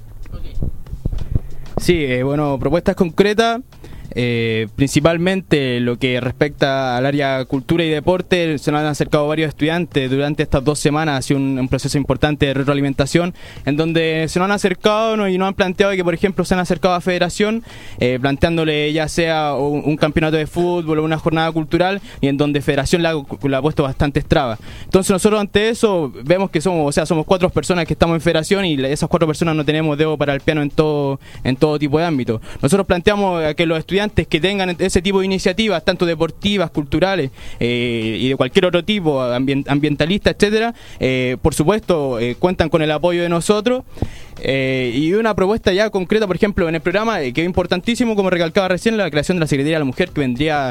Sí, propuestas concretas. Principalmente lo que respecta al área cultura y deporte, se nos han acercado varios estudiantes durante estas 2 semanas. Ha sido un proceso importante de retroalimentación, en donde se nos han acercado y nos han planteado que, por ejemplo, se han acercado a Federación planteándole ya sea un campeonato de fútbol o una jornada cultural, y en donde Federación le ha puesto bastantes trabas. Entonces nosotros ante eso vemos que somos 4 personas que estamos en Federación, y esas 4 personas no tenemos dedo para el piano en todo tipo de ámbito. Nosotros planteamos a que los estudiantes que tengan ese tipo de iniciativas, tanto deportivas, culturales y de cualquier otro tipo, ambientalista, etcétera, por supuesto cuentan con el apoyo de nosotros, y una propuesta ya concreta, por ejemplo, en el programa, que es importantísimo, como recalcaba recién, la creación de la Secretaría de la Mujer, que vendría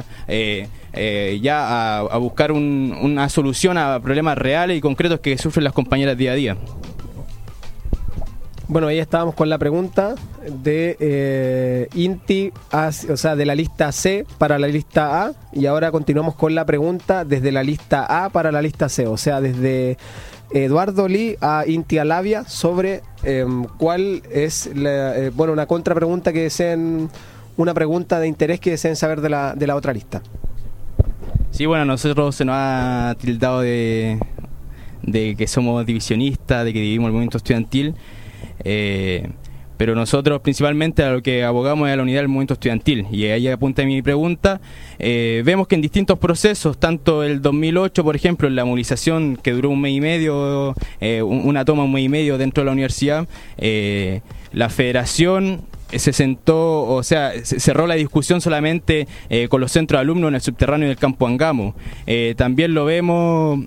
ya a buscar una solución a problemas reales y concretos que sufren las compañeras día a día. Bueno, ahí estábamos con la pregunta de Inti, o sea, de la lista C para la lista A, y ahora continuamos con la pregunta desde la lista A para la lista C, o sea, desde Eduardo Lee a Inti Alavia sobre cuál es una contrapregunta que deseen, una pregunta de interés que deseen saber de la otra lista. Sí, bueno, a nosotros se nos ha tildado de que somos divisionistas, de que dividimos el movimiento estudiantil. Pero nosotros principalmente a lo que abogamos es a la unidad del movimiento estudiantil, y ahí apunta mi pregunta. Vemos que en distintos procesos, tanto el 2008 por ejemplo, en la movilización que duró 1 mes y medio, una toma 1 mes y medio dentro de la universidad, la Federación se sentó, o sea, cerró la discusión solamente con los centros de alumnos en el subterráneo del campo Angamo. También lo vemos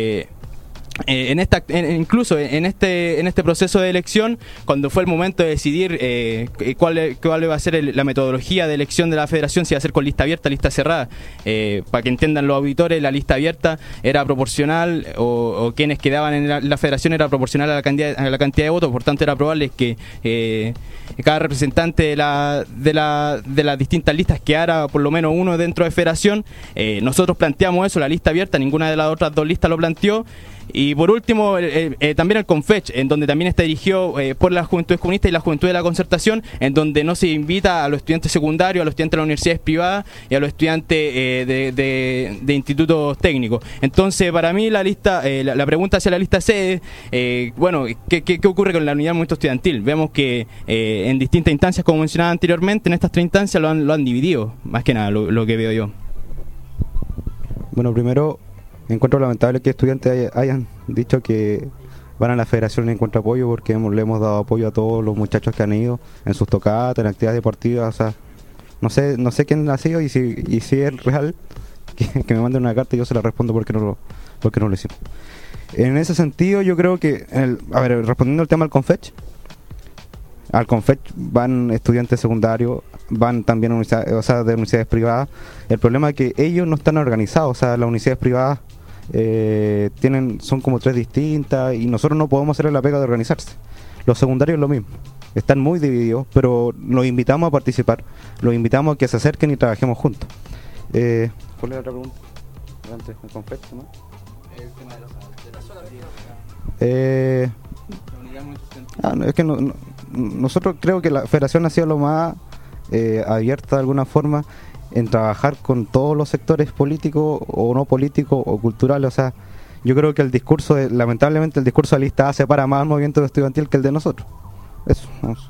incluso en este proceso de elección, cuando fue el momento de decidir cuál va a ser la metodología de elección de la Federación, si va a ser con lista abierta, lista cerrada. Para que entiendan los auditores, la lista abierta era proporcional, o quienes quedaban en la Federación era proporcional a la cantidad de votos, por tanto era probable que cada representante de las distintas listas quedara por lo menos uno dentro de Federación. Nosotros planteamos eso, la lista abierta, ninguna de las otras 2 listas lo planteó. Y por último, también el CONFECH, en donde también está dirigido por la Juventud Comunista y la Juventud de la Concertación, en donde no se invita a los estudiantes secundarios, a los estudiantes de las universidades privadas y a los estudiantes de institutos técnicos. Entonces, para mí, la pregunta hacia la lista C es, ¿qué ocurre con la unidad del movimiento estudiantil? Vemos que en distintas instancias, como mencionaba anteriormente, en estas 3 instancias lo han dividido, más que nada, lo que veo yo. Bueno, primero encuentro lamentable que estudiantes hayan dicho que van a la federación en encuentro apoyo, porque le hemos dado apoyo a todos los muchachos que han ido en sus tocatas, en actividades deportivas. O sea, no sé quién ha sido, y si es real, que me manden una carta y yo se la respondo porque no lo hicimos. En ese sentido, yo creo que, respondiendo al tema del Confech, al Confech van estudiantes secundarios, van también de universidades privadas. El problema es que ellos no están organizados, o sea, las universidades privadas son como 3 distintas y nosotros no podemos hacerle la pega de organizarse. Los secundarios es lo mismo, están muy divididos, pero los invitamos a participar, los invitamos a que se acerquen y trabajemos juntos. ¿Cuál es la otra pregunta? Antes, el Confech, ¿no? El tema de la zona es que nosotros creo que la federación ha sido lo más abierta de alguna forma en trabajar con todos los sectores políticos o no políticos o culturales. O sea, yo creo que lamentablemente el discurso de la lista A separa más al movimiento estudiantil que el de nosotros. Eso, vamos.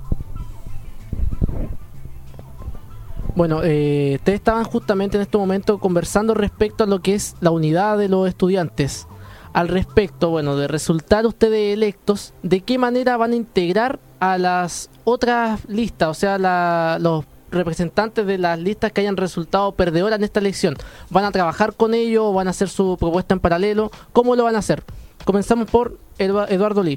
Bueno, ustedes estaban justamente en este momento conversando respecto a lo que es la unidad de los estudiantes. Al respecto, bueno, de resultar ustedes electos, ¿de qué manera van a integrar a las otras listas? O sea, los representantes de las listas que hayan resultado perdedoras en esta elección. ¿Van a trabajar con ellos? ¿Van a hacer su propuesta en paralelo? ¿Cómo lo van a hacer? Comenzamos por Eduardo Lee.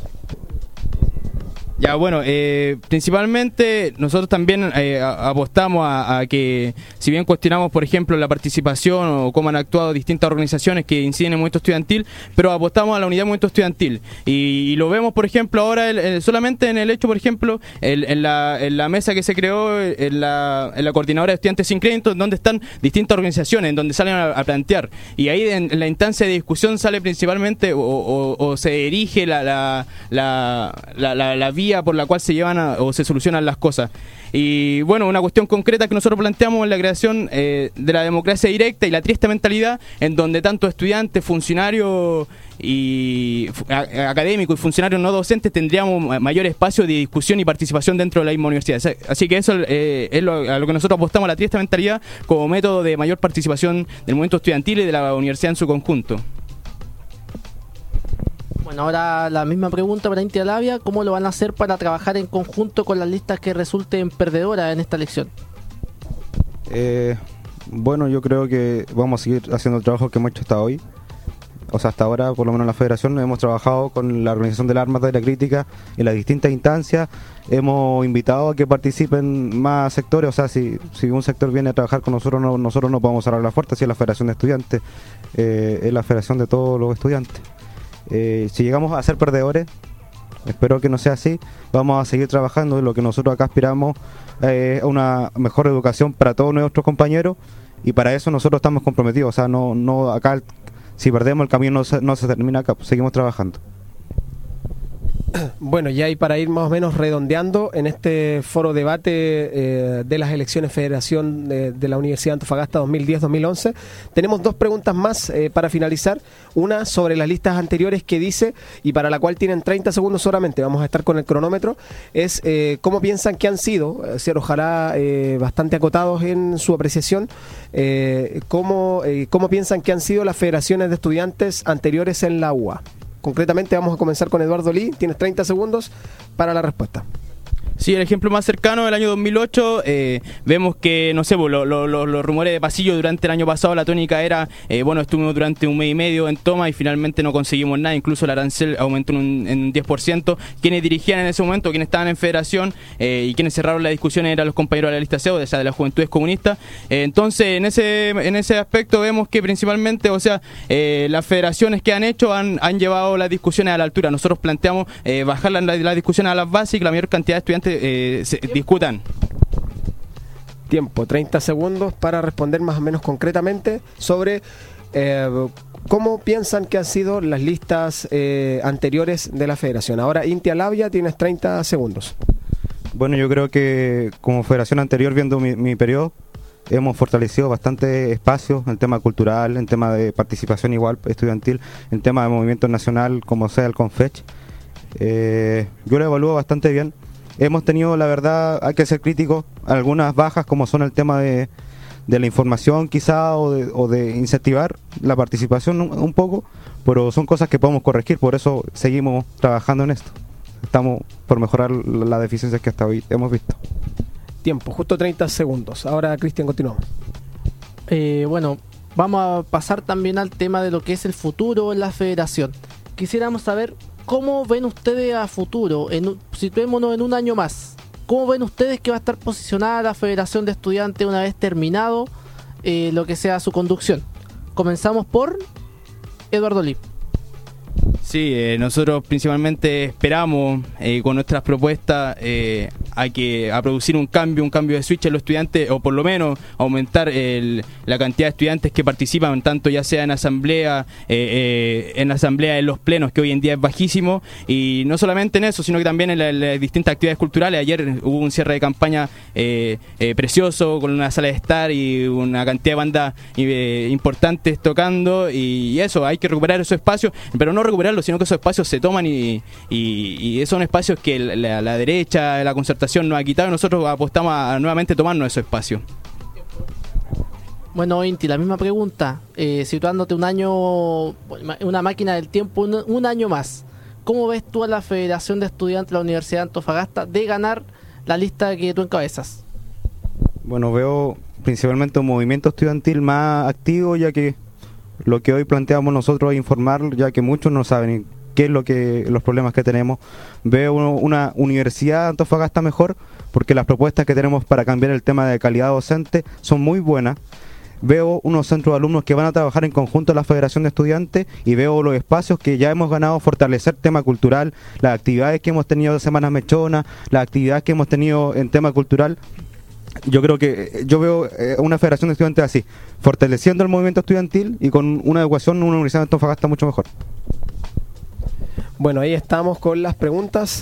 Ya, bueno, principalmente nosotros también apostamos a que, si bien cuestionamos, por ejemplo, la participación o cómo han actuado distintas organizaciones que inciden en el movimiento estudiantil, pero apostamos a la unidad del movimiento estudiantil. Y lo vemos, por ejemplo, ahora solamente en el hecho, por ejemplo, en la mesa que se creó, en la coordinadora de estudiantes sin crédito, donde están distintas organizaciones, en donde salen a plantear. Y ahí en la instancia de discusión sale principalmente o se erige la vía por la cual se llevan o se solucionan las cosas. Y bueno, una cuestión concreta que nosotros planteamos es la creación de la democracia directa y la triste mentalidad, en donde tanto estudiantes, funcionarios y académicos y funcionarios no docentes tendríamos mayor espacio de discusión y participación dentro de la misma universidad. Así que eso es a lo que nosotros apostamos, la triste mentalidad como método de mayor participación del movimiento estudiantil y de la universidad en su conjunto. Bueno, ahora la misma pregunta para Inti Alavia: ¿cómo lo van a hacer para trabajar en conjunto con las listas que resulten perdedoras en esta elección? Bueno, yo creo que vamos a seguir haciendo el trabajo que hemos hecho hasta hoy. O sea, hasta ahora, por lo menos en la federación, hemos trabajado con la organización de las armas de la crítica en las distintas instancias. Hemos invitado a que participen más sectores. O sea, si un sector viene a trabajar con nosotros, nosotros no podemos cerrar la puerta. Si es la federación de estudiantes, es la federación de todos los estudiantes. Si llegamos a ser perdedores, espero que no sea así, vamos a seguir trabajando. Lo que nosotros acá aspiramos es una mejor educación para todos nuestros compañeros, y para eso nosotros estamos comprometidos. O sea, no acá, si perdemos el camino no se termina acá, pues seguimos trabajando. Bueno, ya y para ir más o menos redondeando en este foro debate de las elecciones Federación de la Universidad de Antofagasta 2010-2011, tenemos 2 preguntas más para finalizar. Una sobre las listas anteriores que dice, y para la cual tienen 30 segundos solamente, vamos a estar con el cronómetro, es cómo piensan que han sido, ojalá bastante acotados en su apreciación, cómo piensan que han sido las federaciones de estudiantes anteriores en la UA. Concretamente vamos a comenzar con Eduardo Lee, tienes 30 segundos para la respuesta. Sí, el ejemplo más cercano del año 2008, vemos que, no sé, los rumores de pasillo durante el año pasado, la tónica era, estuvimos durante un mes y medio en toma y finalmente no conseguimos nada, incluso el arancel aumentó en un 10%, quienes dirigían en ese momento, quienes estaban en federación y quienes cerraron la discusión eran los compañeros de la lista CEO, de las Juventudes Comunistas. Entonces, en ese aspecto vemos que principalmente, las federaciones que han hecho han llevado las discusiones a la altura. Nosotros planteamos bajar las discusiones a las bases y que la mayor cantidad de estudiantes se discutan. Tiempo, 30 segundos para responder más o menos concretamente sobre cómo piensan que han sido las listas anteriores de la federación. Ahora, Inti Alavia, tienes 30 segundos. Bueno, yo creo que como federación anterior, viendo mi periodo, hemos fortalecido bastante espacios en tema cultural, en tema de participación igual estudiantil, en tema de movimiento nacional, como sea el Confech. Yo lo evalúo bastante bien. Hemos tenido, la verdad, hay que ser críticos, algunas bajas, como son el tema de la información quizá o de incentivar la participación un poco, pero son cosas que podemos corregir, por eso seguimos trabajando en esto. Estamos por mejorar las deficiencias que hasta hoy hemos visto. Tiempo, justo 30 segundos. Ahora, Cristian, continuamos. Bueno, vamos a pasar también al tema de lo que es el futuro en la federación. Quisiéramos saber cómo ven ustedes a futuro, situémonos en un año más. ¿Cómo ven ustedes que va a estar posicionada la Federación de Estudiantes una vez terminado lo que sea su conducción? Comenzamos por Eduardo Lee. Sí, nosotros principalmente esperamos con nuestras propuestas a producir un cambio de switch en los estudiantes, o por lo menos aumentar la cantidad de estudiantes que participan, tanto ya sea en asamblea, en los plenos, que hoy en día es bajísimo, y no solamente en eso, sino que también en las distintas actividades culturales. Ayer hubo un cierre de campaña precioso, con una sala de estar y una cantidad de bandas importantes tocando, y eso, hay que recuperar esos espacios, pero no recuperarlos, sino que esos espacios se toman y son espacios que la derecha, la concertación nos ha quitado, y nosotros apostamos a nuevamente tomarnos esos espacios. Bueno, Inti, la misma pregunta, situándote una máquina del tiempo, un año más. ¿Cómo ves tú a la Federación de Estudiantes de la Universidad de Antofagasta de ganar la lista que tú encabezas? Bueno, veo principalmente un movimiento estudiantil más activo, ya que lo que hoy planteamos nosotros es informar, ya que muchos no saben qué es los problemas que tenemos. Veo una universidad de Antofagasta mejor, porque las propuestas que tenemos para cambiar el tema de calidad docente son muy buenas. Veo unos centros de alumnos que van a trabajar en conjunto a la Federación de Estudiantes, y veo los espacios que ya hemos ganado, fortalecer tema cultural, las actividades que hemos tenido de Semanas Mechonas, las actividades que hemos tenido en tema cultural. Yo veo una Federación de Estudiantes así, fortaleciendo el movimiento estudiantil y con una educación, una universidad de Antofagasta mucho mejor. Bueno, ahí estamos con las preguntas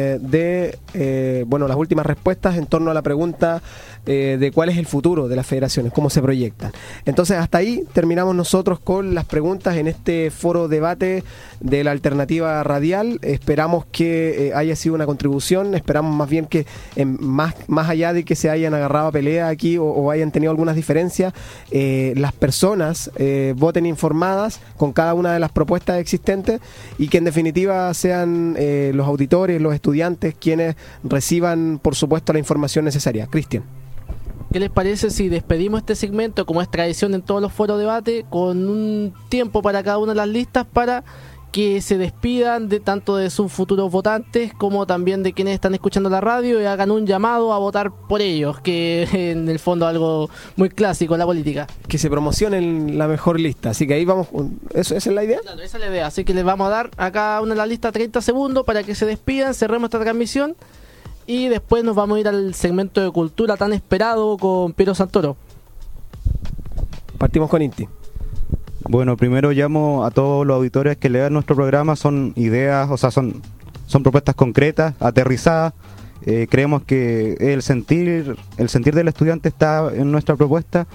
las últimas respuestas en torno a la pregunta de cuál es el futuro de las federaciones, cómo se proyectan. Entonces, hasta ahí terminamos nosotros con las preguntas en este foro debate de la alternativa radial. Esperamos que haya sido una contribución, esperamos más bien que más allá de que se hayan agarrado a pelea aquí o hayan tenido algunas diferencias, las personas voten informadas con cada una de las propuestas existentes, y que en definitiva sean los auditores, los estudiantes, quienes reciban, por supuesto, la información necesaria. Cristian. ¿Qué les parece si despedimos este segmento, como es tradición en todos los foros de debate, con un tiempo para cada una de las listas para que se despidan tanto de sus futuros votantes como también de quienes están escuchando la radio, y hagan un llamado a votar por ellos, que en el fondo es algo muy clásico en la política? Que se promocionen la mejor lista, así que ahí vamos. ¿Esa es la idea? Claro, esa es la idea, así que les vamos a dar a cada una de las listas 30 segundos para que se despidan, cerremos esta transmisión, y después nos vamos a ir al segmento de cultura tan esperado con Piero Santoro. Partimos con Inti. Bueno, primero llamo a todos los auditores que lean nuestro programa. Son ideas, o sea, son propuestas concretas, aterrizadas. Creemos que el sentir del estudiante está en nuestra propuesta.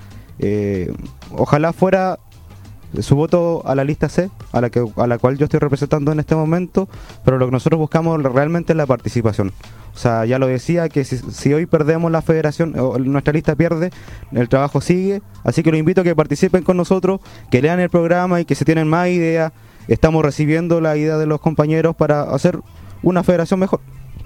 Ojalá fuera su voto a la lista C, a la cual yo estoy representando en este momento, pero lo que nosotros buscamos realmente es la participación. O sea, ya lo decía, que si hoy perdemos la federación, o nuestra lista pierde, el trabajo sigue, así que los invito a que participen con nosotros, que lean el programa y que se tienen más ideas. Estamos recibiendo la idea de los compañeros para hacer una federación mejor.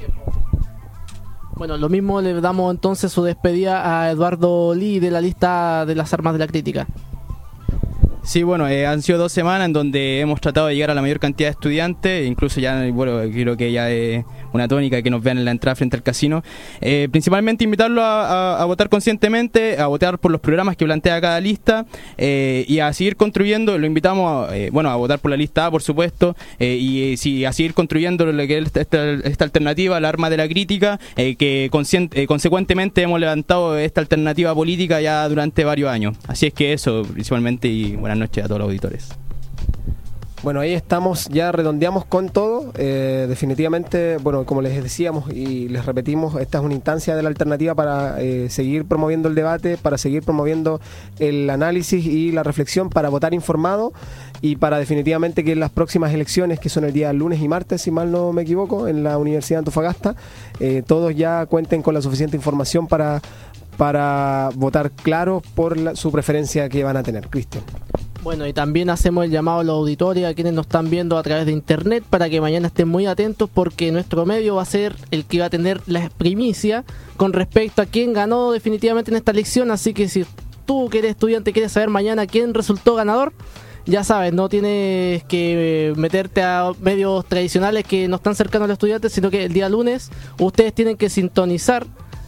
Bueno, lo mismo le damos entonces su despedida a Eduardo Lee de la lista de las armas de la crítica. Sí, bueno, han sido 2 semanas en donde hemos tratado de llegar a la mayor cantidad de estudiantes, incluso ya, bueno, creo que ya es una tónica que nos vean en la entrada frente al casino. Principalmente invitarlos a votar conscientemente, a votar por los programas que plantea cada lista, y a seguir construyendo. Lo invitamos a votar por la lista A, por supuesto, y a seguir construyendo lo que es esta alternativa, la arma de la crítica, que consecuentemente hemos levantado esta alternativa política ya durante varios años. Así es que eso, principalmente, y buenas noches a todos los auditores. Bueno, ahí estamos, ya redondeamos con todo. Definitivamente, bueno, como les decíamos y les repetimos, esta es una instancia de la alternativa para seguir promoviendo el debate, para seguir promoviendo el análisis y la reflexión, para votar informado, y para definitivamente que en las próximas elecciones, que son el día lunes y martes, si mal no me equivoco, en la Universidad de Antofagasta, todos ya cuenten con la suficiente información para para votar claro por su preferencia que van a tener. Cristian. Bueno, y también hacemos el llamado a los auditores, a quienes nos están viendo a través de internet, para que mañana estén muy atentos, porque nuestro medio va a ser el que va a tener la primicia con respecto a quién ganó definitivamente en esta elección. Así que si tú que eres estudiante quieres saber mañana quién resultó ganador, ya sabes, no tienes que meterte a medios tradicionales que no están cercanos a los estudiantes, sino que el día lunes ustedes tienen que sintonizar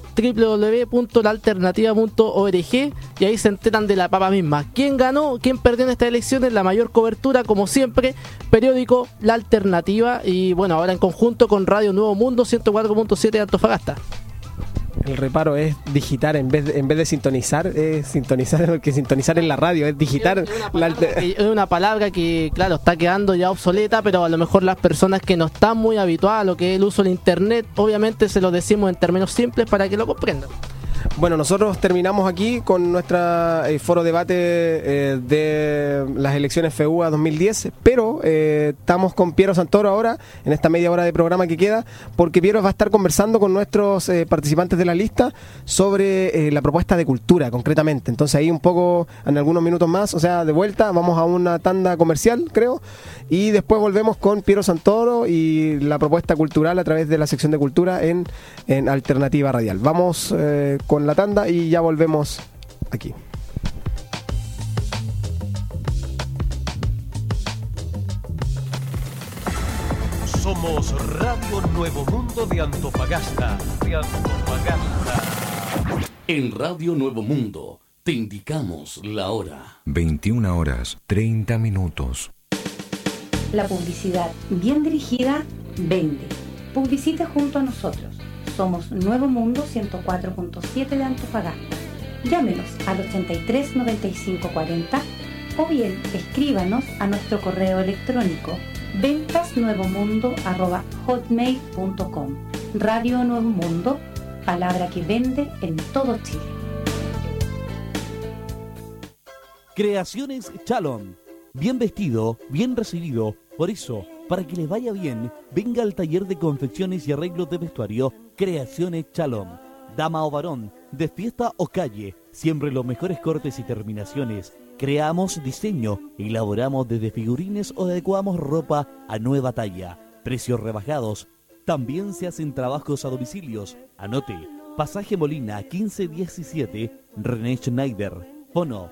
www.laalternativa.org y ahí se enteran de la papa misma. ¿Quién ganó? ¿Quién perdió en estas elecciones? La mayor cobertura, como siempre, periódico La Alternativa, y bueno, ahora en conjunto con Radio Nuevo Mundo 104.7 de Antofagasta. El reparo es digitar en vez de sintonizar, porque sintonizar en la radio es digitar. Es una palabra que, claro, está quedando ya obsoleta, pero a lo mejor las personas que no están muy habituadas a lo que es el uso del internet, obviamente se lo decimos en términos simples para que lo comprendan. Bueno, nosotros terminamos aquí con nuestra foro debate de las elecciones FEUA 2010, pero estamos con Piero Santoro ahora, en esta media hora de programa que queda, porque Piero va a estar conversando con nuestros participantes de la lista sobre la propuesta de cultura, concretamente. Entonces ahí un poco, en algunos minutos más, o sea, de vuelta, vamos a una tanda comercial, creo, y después volvemos con Piero Santoro y la propuesta cultural a través de la sección de cultura en Alternativa Radial. Vamos con la tanda y ya volvemos aquí. Somos Radio Nuevo Mundo de Antofagasta. En Radio Nuevo Mundo te indicamos la hora. 21:30. La publicidad bien dirigida vende. Publicite junto a nosotros. Somos Nuevo Mundo 104.7 de Antofagasta. Llámenos al 83 95 40 o bien escríbanos a nuestro correo electrónico ventasnuevomundo@hotmail.com. Radio Nuevo Mundo, palabra que vende en todo Chile. Creaciones Chalón. Bien vestido, bien recibido. Por eso, para que les vaya bien, venga al taller de confecciones y arreglos de vestuario Creaciones Chalón. Dama o varón, de fiesta o calle, siempre los mejores cortes y terminaciones. Creamos diseño, elaboramos desde figurines o adecuamos ropa a nueva talla. Precios rebajados. También se hacen trabajos a domicilios. Anote, Pasaje Molina 1517, René Schneider. Fono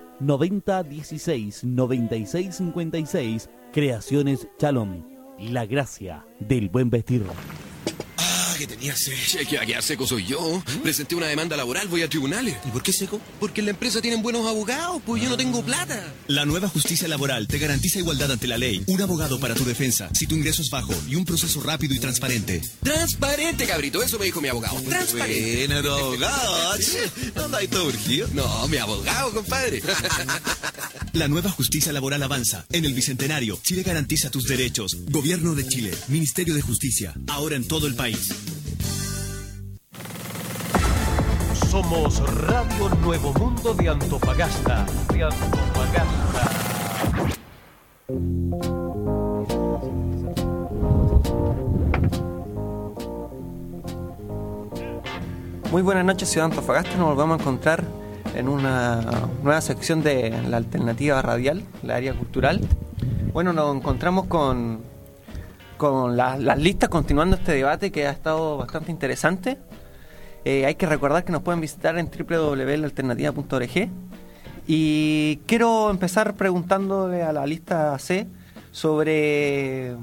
9016-9656. Creaciones Chalón. La gracia del buen vestir. Que tenía sed. ¿Qué va a quedar seco soy yo? Presenté una demanda laboral, voy a tribunales. ¿Y por qué seco? Porque en la empresa tienen buenos abogados, pues yo no tengo plata. La nueva justicia laboral te garantiza igualdad ante la ley, un abogado para tu defensa, si tu ingreso es bajo y un proceso rápido y transparente. Transparente, cabrito, eso me dijo mi abogado. Transparente. Buena, tu abogado. ¿No andáis todo urgido? No, mi abogado, compadre. La nueva justicia laboral avanza. En el Bicentenario, Chile garantiza tus derechos. Gobierno de Chile, Ministerio de Justicia, ahora en todo el país. Somos Radio Nuevo Mundo de Antofagasta. Muy buenas noches, ciudad de Antofagasta. Nos volvemos a encontrar en una nueva sección de la Alternativa Radial, la área cultural. Bueno, nos encontramos con las listas, continuando este debate que ha estado bastante interesante. Hay que recordar que nos pueden visitar en www.laalternativa.org. Y quiero empezar preguntándole a la lista C sobre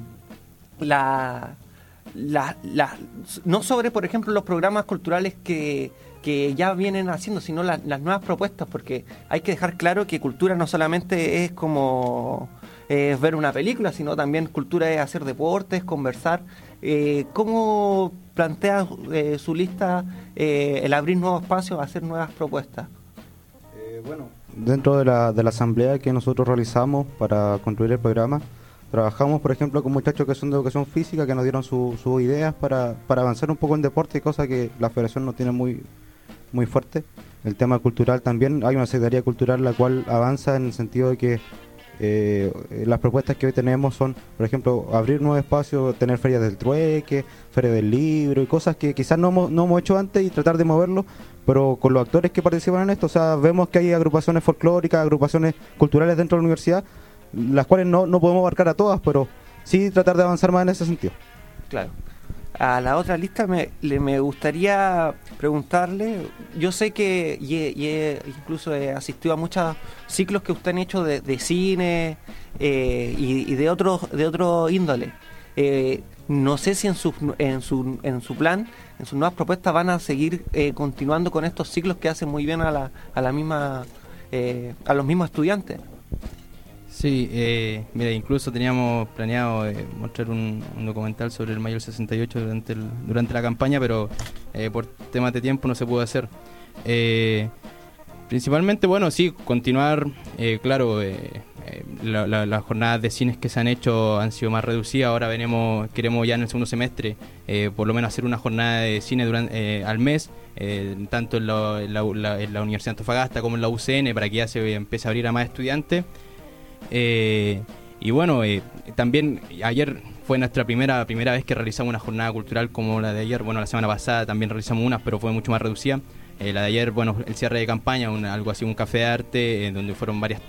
no sobre, por ejemplo, los programas culturales que ya vienen haciendo, sino las nuevas propuestas, porque hay que dejar claro que cultura no solamente es como ver una película, sino también cultura es hacer deportes, conversar. ¿Cómo plantea su lista el abrir nuevos espacios, hacer nuevas propuestas? Dentro de la asamblea que nosotros realizamos para construir el programa, trabajamos, por ejemplo, con muchachos que son de educación física, que nos dieron sus ideas para avanzar un poco en deporte, cosa que la federación no tiene muy fuerte. El tema cultural también, hay una secretaría cultural la cual avanza en el sentido de que Las propuestas que hoy tenemos son, por ejemplo, abrir nuevos espacios, tener ferias del trueque, feria del libro y cosas que quizás no hemos hecho antes y tratar de moverlo, pero con los actores que participan en esto. O sea, vemos que hay agrupaciones folclóricas, agrupaciones culturales dentro de la universidad, las cuales no podemos abarcar a todas, pero sí tratar de avanzar más en ese sentido. Claro. A la otra lista me gustaría preguntarle, yo sé que incluso he asistido a muchos ciclos que usted han hecho de cine y de otro índole. No sé si en su plan, en sus nuevas propuestas van a seguir continuando con estos ciclos que hacen muy bien a los mismos estudiantes. Sí, mira, incluso teníamos planeado mostrar un documental sobre el Mayo del 68 durante la campaña, pero por temas de tiempo no se pudo hacer. Principalmente, bueno, sí, continuar, claro, las jornadas de cines que se han hecho han sido más reducidas. Ahora queremos ya en el segundo semestre por lo menos hacer una jornada de cine al mes, tanto en la Universidad de Antofagasta como en la UCN, para que ya se empiece a abrir a más estudiantes. Y bueno, también ayer fue nuestra primera vez que realizamos una jornada cultural como la de ayer. Bueno, la semana pasada también realizamos unas, pero fue mucho más reducida. La de ayer, bueno, el cierre de campaña, algo así, un café de arte, donde fueron varias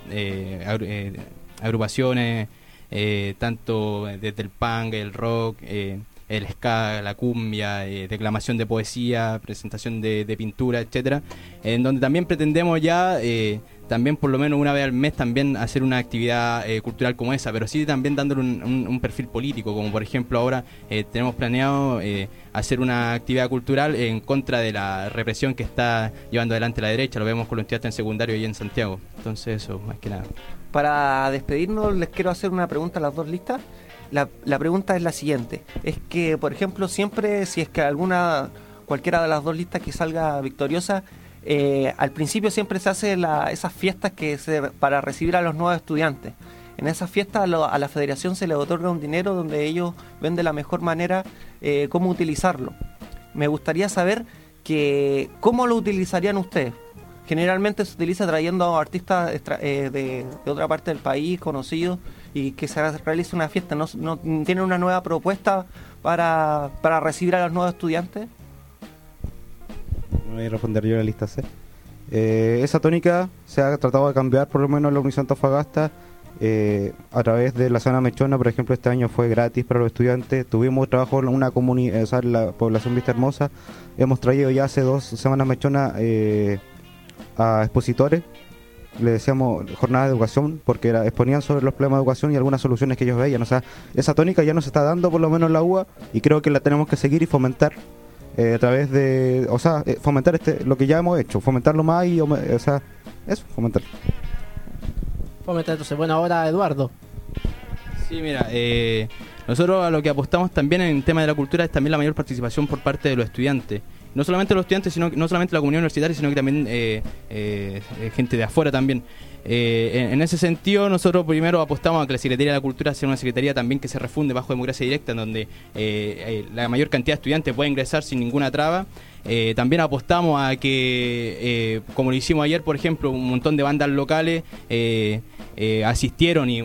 agrupaciones, tanto desde el punk, el rock, el ska, la cumbia, declamación de poesía, presentación de pintura, etcétera, en donde también pretendemos ya también por lo menos una vez al mes también hacer una actividad cultural como esa, pero sí también dándole un perfil político, como por ejemplo ahora tenemos planeado hacer una actividad cultural en contra de la represión que está llevando adelante la derecha. Lo vemos con los estudiantes en secundario y en Santiago. Entonces eso, más que nada. Para despedirnos les quiero hacer una pregunta a las dos listas. La pregunta es la siguiente: es que, por ejemplo, siempre, si es que cualquiera de las dos listas que salga victoriosa, al principio siempre se hace esas fiestas para recibir a los nuevos estudiantes. En esas fiestas a la federación se le otorga un dinero donde ellos ven de la mejor manera cómo utilizarlo. Me gustaría saber cómo lo utilizarían ustedes. Generalmente se utiliza trayendo a artistas de otra parte del país, conocidos, y que se realice una fiesta. ¿No tienen una nueva propuesta para recibir a los nuevos estudiantes? Voy a responder yo la lista C. Esa tónica se ha tratado de cambiar, por lo menos en la Universidad de Antofagasta, a través de la Semana Mechona. Por ejemplo, este año fue gratis para los estudiantes. Tuvimos trabajo en una comunidad, en la población Vista Hermosa. Hemos traído ya hace 2 semanas Mechona a expositores. Le decíamos jornada de educación, porque exponían sobre los problemas de educación y algunas soluciones que ellos veían. O sea, esa tónica ya nos está dando por lo menos la UA, y creo que la tenemos que seguir y fomentar a través de, fomentar lo que ya hemos hecho, fomentarlo más y, fomentar. Entonces, bueno, ahora Eduardo. Sí, mira, nosotros a lo que apostamos también en el tema de la cultura es también la mayor participación por parte de los estudiantes. No solamente los estudiantes, sino no solamente la comunidad universitaria, sino que también gente de afuera también. En ese sentido, nosotros primero apostamos a que la Secretaría de la Cultura sea una secretaría también que se refunde bajo democracia directa, en donde la mayor cantidad de estudiantes pueda ingresar sin ninguna traba. También apostamos a que, como lo hicimos ayer, por ejemplo, un montón de bandas locales asistieron y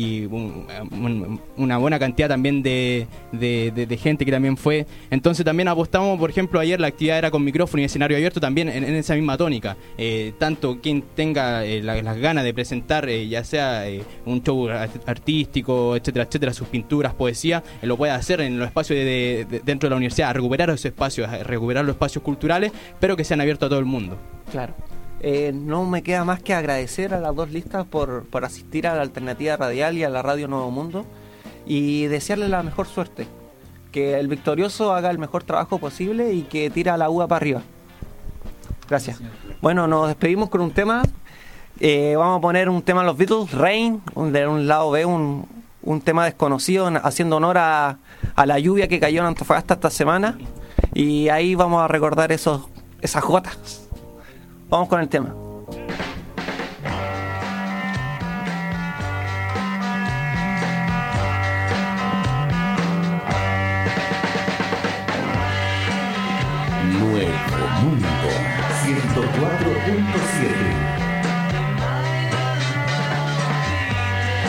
una buena cantidad también de gente que también fue. Entonces también apostamos, por ejemplo, ayer la actividad era con micrófono y escenario abierto, también en esa misma tónica. Tanto quien tenga las ganas de presentar ya sea un show artístico, etcétera, etcétera, sus pinturas, poesía, lo puede hacer en los espacios dentro de la universidad, a recuperar esos espacios, a recuperar los espacios culturales, pero que sean abiertos a todo el mundo. Claro. No me queda más que agradecer a las dos listas por asistir a la Alternativa Radial y a la Radio Nuevo Mundo, y desearles la mejor suerte, que el victorioso haga el mejor trabajo posible y que tire a la UA para arriba. Gracias. Bueno, nos despedimos con un tema. Vamos a poner un tema de los Beatles, Rain, de un lado B, un tema desconocido, haciendo honor a la lluvia que cayó en Antofagasta esta semana, y ahí vamos a recordar esas gotas. Vamos con el tema. Nuevo Mundo 104.7.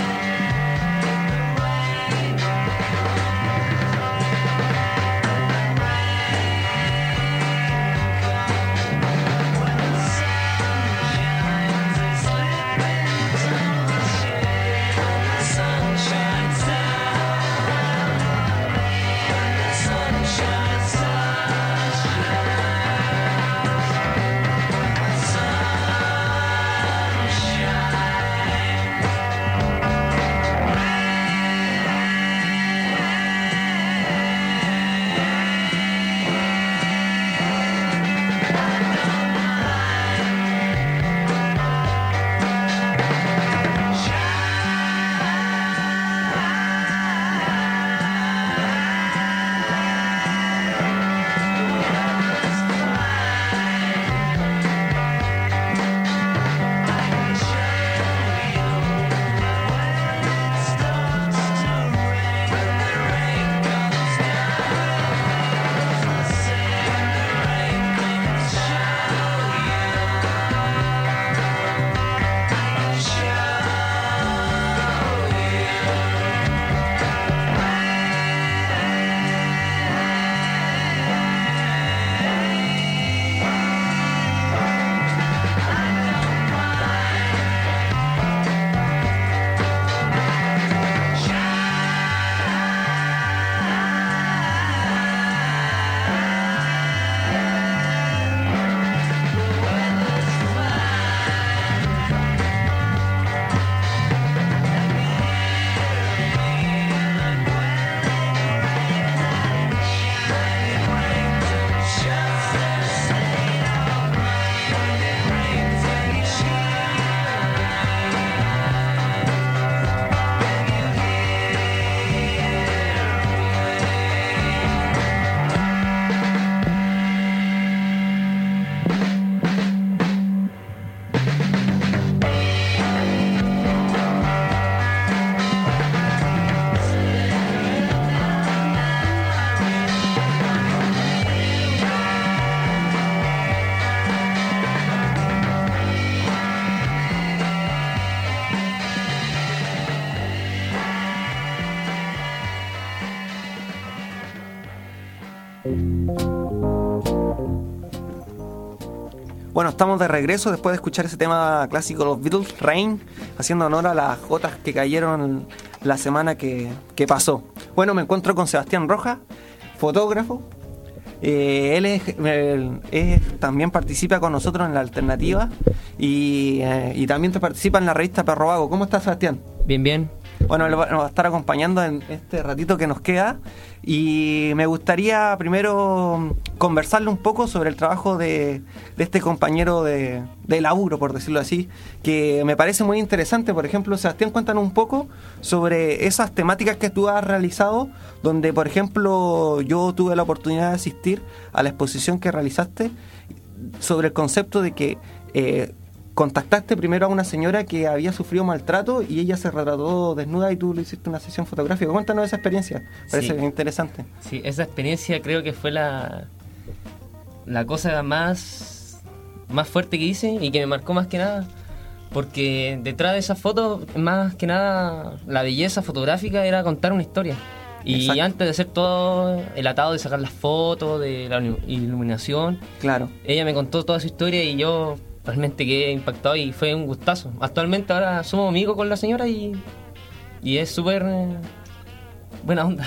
Bueno, estamos de regreso después de escuchar ese tema clásico de los Beatles, Rain, haciendo honor a las gotas que cayeron la semana que pasó. Bueno, me encuentro con Sebastián Rojas, fotógrafo. Él también participa con nosotros en la alternativa y también participa en la revista Perro Vago. ¿Cómo estás, Sebastián? Bien, bien. Bueno, nos va a estar acompañando en este ratito que nos queda y me gustaría primero conversarle un poco sobre el trabajo de este compañero de laburo, por decirlo así, que me parece muy interesante. Por ejemplo, Sebastián, cuéntanos un poco sobre esas temáticas que tú has realizado, donde, por ejemplo, yo tuve la oportunidad de asistir a la exposición que realizaste sobre el concepto de que contactaste primero a una señora que había sufrido maltrato y ella se retrató desnuda y tú le hiciste una sesión fotográfica. Cuéntanos esa experiencia, parece interesante. Sí, esa experiencia creo que fue la cosa más fuerte que hice y que me marcó más que nada, porque detrás de esas fotos, más que nada, la belleza fotográfica era contar una historia. Y exacto, antes de hacer todo el atado de sacar las fotos, de la iluminación, claro, ella me contó toda su historia y yo realmente quedé impactado y fue un gustazo. Actualmente ahora somos amigos con la señora y es súper buena onda.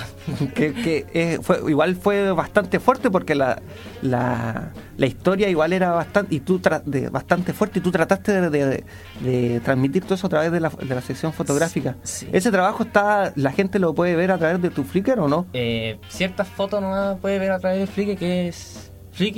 Fue bastante fuerte porque la historia igual era bastante fuerte y tú trataste de transmitir todo eso a través de la sección fotográfica. Sí. ¿Ese trabajo la gente lo puede ver a través de tu Flickr o no? Ciertas fotos no puede ver a través de Flickr, que es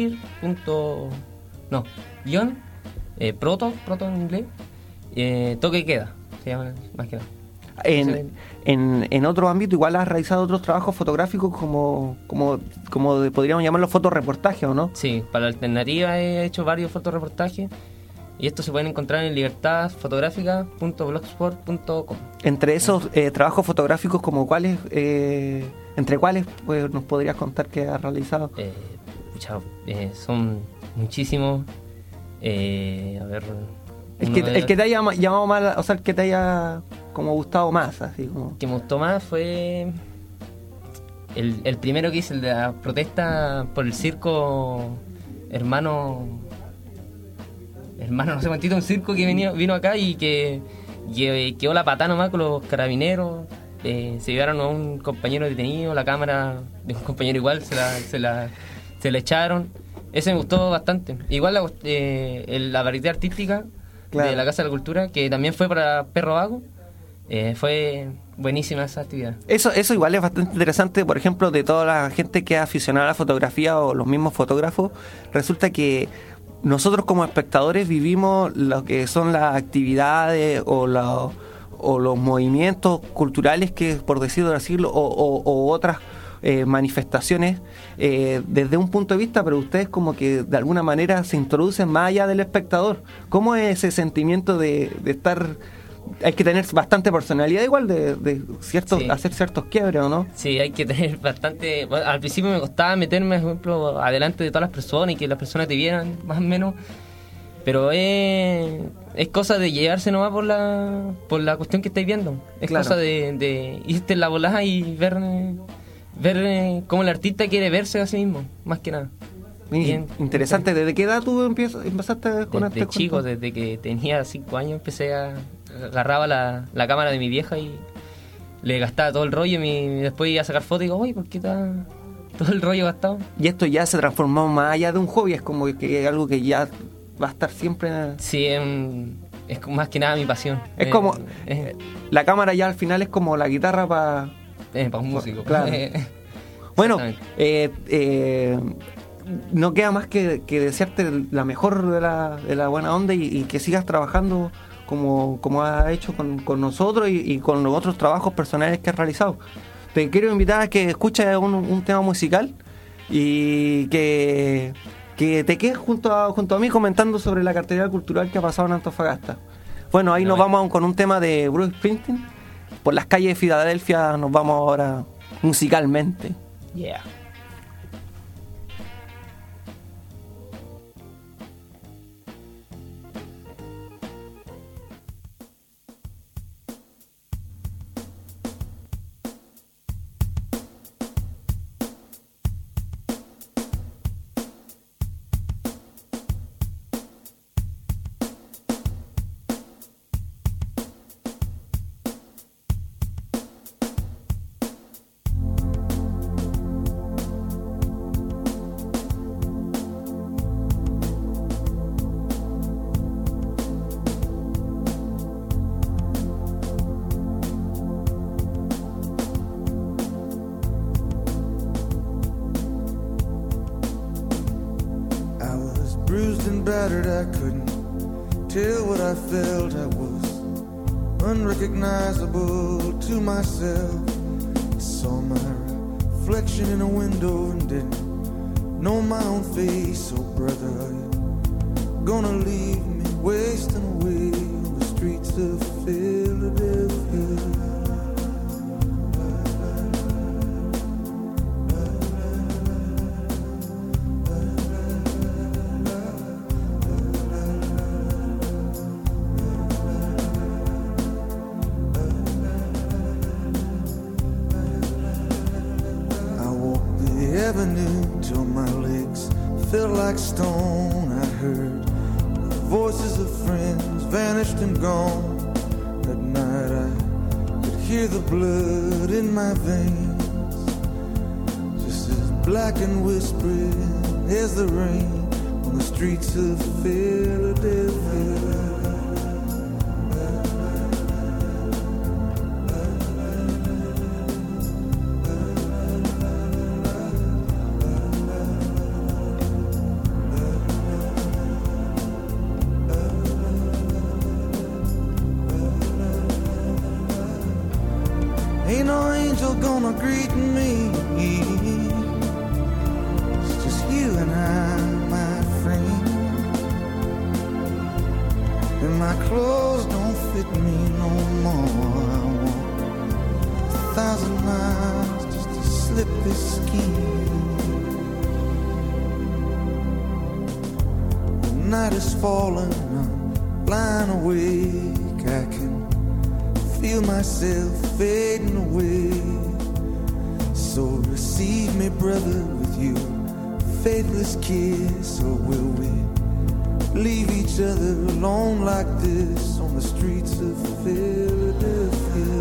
Flickr.proto en inglés, toque y queda, se llama más que nada. En otro ámbito igual has realizado otros trabajos fotográficos como podríamos llamarlo fotoreportaje, ¿o no? Sí, para la alternativa he hecho varios fotoreportajes y estos se pueden encontrar en libertadfotográfica.blogspot.com. Entre esos trabajos fotográficos, como cuáles, entre cuáles pues, nos podrías contar que has realizado? Son muchísimos. El que te haya llamado más, o sea, el que te haya como gustado más, así como. El que me gustó más fue el primero que hice, el de la protesta por el circo hermano no sé cuántito, un circo que vino acá y que quedó la patada nomás con los carabineros. Se llevaron a un compañero detenido, la cámara de un compañero igual se la echaron. Ese me gustó bastante. Igual la variedad artística, claro, de la Casa de la Cultura, que también fue para Perro Vago, fue buenísima esa actividad. Eso igual es bastante interesante. Por ejemplo, de toda la gente que es aficionada a la fotografía o los mismos fotógrafos, resulta que nosotros como espectadores vivimos lo que son las actividades o los movimientos culturales que, por decirlo así, o otras manifestaciones desde un punto de vista, pero ustedes como que de alguna manera se introducen más allá del espectador. ¿Cómo es ese sentimiento de estar? Hay que tener bastante personalidad igual de hacer ciertos quiebres, ¿o no? Sí, hay que tener bastante. Bueno, al principio me costaba meterme, por ejemplo, adelante de todas las personas y que las personas te vieran más o menos, pero es cosa de llevarse nomás por la cuestión que estáis viendo. Es claro, cosa de irte en la volada y ver cómo el artista quiere verse a sí mismo, más que nada. Bien, interesante. ¿Desde qué edad tú empezaste con este? Desde chico, desde que tenía 5 años agarraba la cámara de mi vieja y le gastaba todo el rollo y después iba a sacar fotos y digo, uy, ¿por qué está todo el rollo gastado? Y esto ya se transformó más allá de un hobby, es como que algo que ya va a estar siempre. Sí, es más que nada mi pasión. Es como la cámara ya al final es como la guitarra para un músico. Claro. Bueno, no queda más que desearte la mejor de la buena onda y que sigas trabajando como has hecho con nosotros y con los otros trabajos personales que has realizado. Te quiero invitar a que escuches un tema musical y que te quedes junto a mí comentando sobre la cartelera cultural que ha pasado en Antofagasta. Bueno, ahí nos vamos con un tema de Bruce Springsteen. Por las calles de Filadelfia nos vamos ahora musicalmente. Yeah. bruised and battered, I couldn't tell what I felt. I was unrecognizable to myself. I saw my reflection in a window and didn't know my own face. Oh brother, are you gonna leave me wasting away on the streets of Philadelphia? Till my legs felt like stone. I heard the voices of friends vanished and gone. At night I could hear the blood in my veins, just as black and whispering as the rain on the streets of Philadelphia. Ain't no angel gonna greet me. It's just you and I, my friend. And my clothes don't fit me no more. I walk 1,000 miles just to slip this skin. The night is falling, I'm lying awake. I can feel myself fading away. So receive me, brother, with your faithless kiss. Or will we leave each other alone like this on the streets of Philadelphia?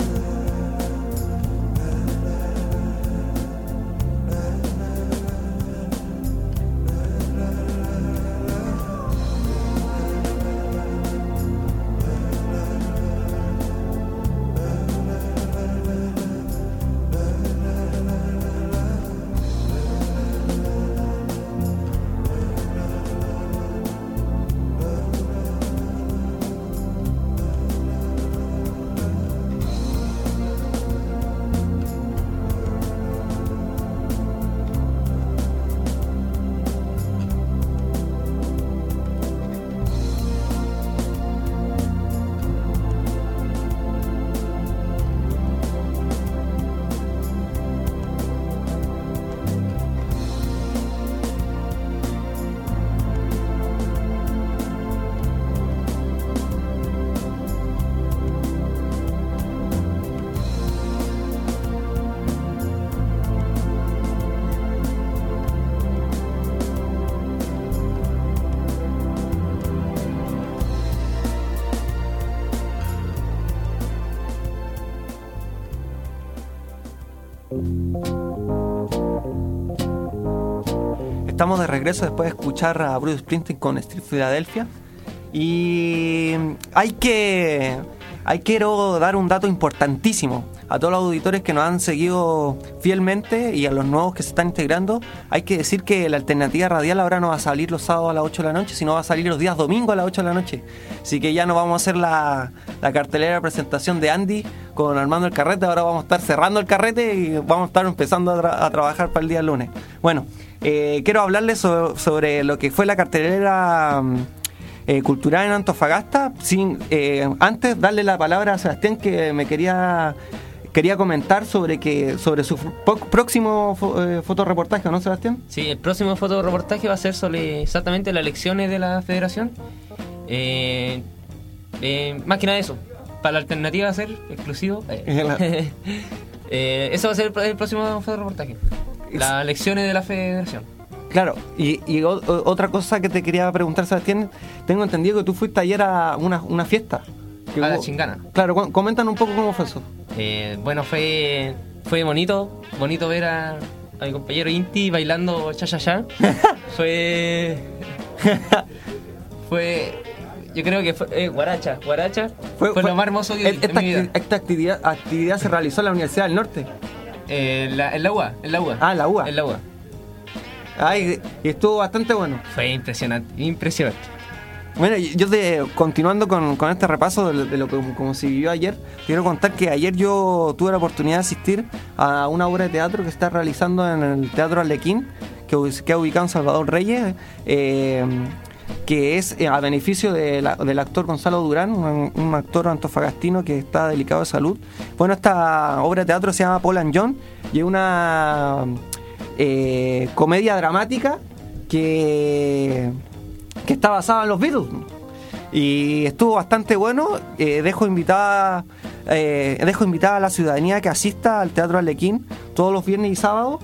Estamos de regreso después de escuchar a Bruce Springsteen con Street Philadelphia. Y quiero dar un dato importantísimo a todos los auditores que nos han seguido fielmente y a los nuevos que se están integrando. Hay que decir que la alternativa radial ahora no va a salir los sábados a las 8 de la noche, sino va a salir los días domingos a las 8 de la noche. Así que ya no vamos a hacer la cartelera de presentación de Andy con Armando el Carrete. Ahora vamos a estar cerrando el carrete y vamos a estar empezando a trabajar para el día lunes. Bueno, quiero hablarles sobre lo que fue la cartelera cultural en Antofagasta. Antes darle la palabra a Sebastián, que me quería comentar sobre su próximo fotoreportaje, ¿no, Sebastián? Sí, el próximo fotoreportaje va a ser sobre exactamente las elecciones de la federación. Más que nada eso, para la alternativa va a ser exclusivo. Eso va a ser el próximo fotoreportaje, las elecciones de la federación. Claro, y otra cosa que te quería preguntar, Sebastián, tengo entendido que tú fuiste ayer a una fiesta. A la Chingana. Claro, coméntanos un poco cómo fue eso. Bueno, fue bonito ver a mi compañero Inti bailando cha-cha-cha. Fue yo creo que fue guaracha. Fue lo más hermoso que vi en mi vida. Esta actividad se realizó en la Universidad del Norte. En la UA. Ah, en la UA. En la UA. Ay, y estuvo bastante bueno. Fue impresionante, impresionante. Bueno, yo continuando con este repaso de lo que como se vivió ayer, quiero contar que ayer yo tuve la oportunidad de asistir a una obra de teatro que se está realizando en el Teatro Arlequín, que ha ubicado en Salvador Reyes, que es a beneficio del actor Gonzalo Durán, un actor antofagastino que está delicado de salud. Bueno, esta obra de teatro se llama Paul and John y es una comedia dramática que está basada en los Beatles y estuvo bastante bueno. Dejo invitada a la ciudadanía que asista al Teatro Arlequín todos los viernes y sábados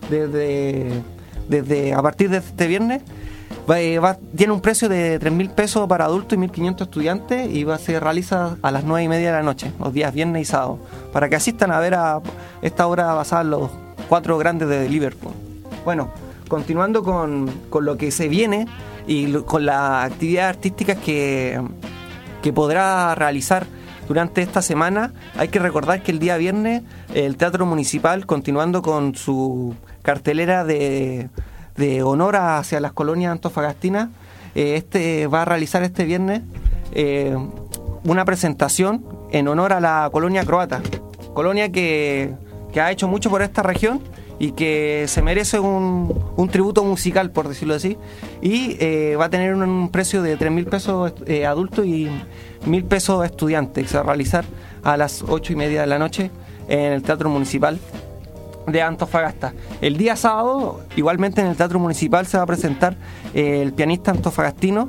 desde a partir de este viernes. Tiene un precio de 3.000 pesos para adultos y 1.500 estudiantes y se realiza a las 9:30 de la noche, los días viernes y sábado, para que asistan a ver a esta obra basada en los 4 grandes de Liverpool. Bueno, continuando con lo que se viene y con las actividades artísticas que podrá realizar durante esta semana, hay que recordar que el día viernes el Teatro Municipal, continuando con su cartelera de honor hacia las colonias antofagastinas, va a realizar este viernes una presentación en honor a la colonia croata, colonia que ha hecho mucho por esta región y que se merece un tributo musical, por decirlo así, y va a tener un precio de 3.000 pesos adultos y 1.000 pesos estudiantes, que se va a realizar a las 8:30 de la noche en el Teatro Municipal de Antofagasta. El día sábado, igualmente en el Teatro Municipal, se va a presentar el pianista antofagastino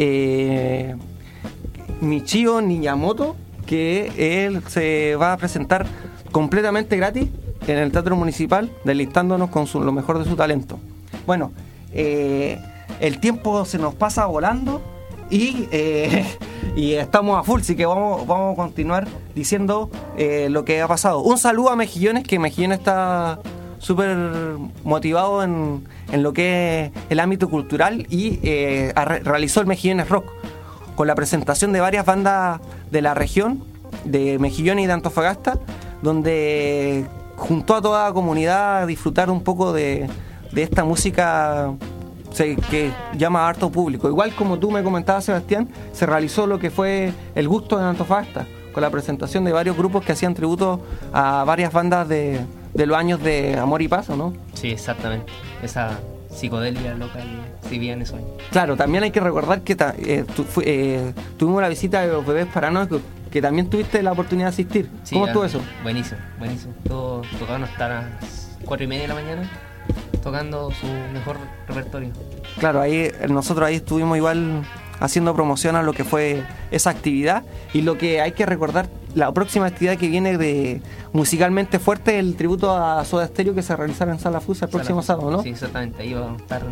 Michio Niyamoto, que él se va a presentar completamente gratis en el Teatro Municipal, deleitándonos con lo mejor de su talento. Bueno, el tiempo se nos pasa volando y estamos a full, así que vamos a continuar diciendo lo que ha pasado. Un saludo a Mejillones, que Mejillones está súper motivado en lo que es el ámbito cultural y realizó el Mejillones Rock con la presentación de varias bandas de la región, de Mejillones y de Antofagasta, donde juntó a toda la comunidad a disfrutar un poco de esta música que llama a harto público. Igual como tú me comentabas, Sebastián, se realizó lo que fue el Gusto en Antofagasta, con la presentación de varios grupos que hacían tributo a varias bandas de los años de Amor y Paz, ¿o no? Sí, exactamente. Esa psicodelia local si bien eso. Claro, también hay que recordar que tuvimos la visita de los Bebés Paranoicos, que también tuviste la oportunidad de asistir. Sí, ¿cómo estuvo eso? Buenísimo. Todos tocaron hasta las 4:30 de la mañana tocando su mejor repertorio. Claro, nosotros ahí estuvimos igual haciendo promoción a lo que fue esa actividad, y lo que hay que recordar, la próxima actividad que viene musicalmente fuerte, el tributo a Soda Stereo, que se realizará en Sala Fusa el próximo sábado, ¿no? Sí, exactamente, ahí vamos a estar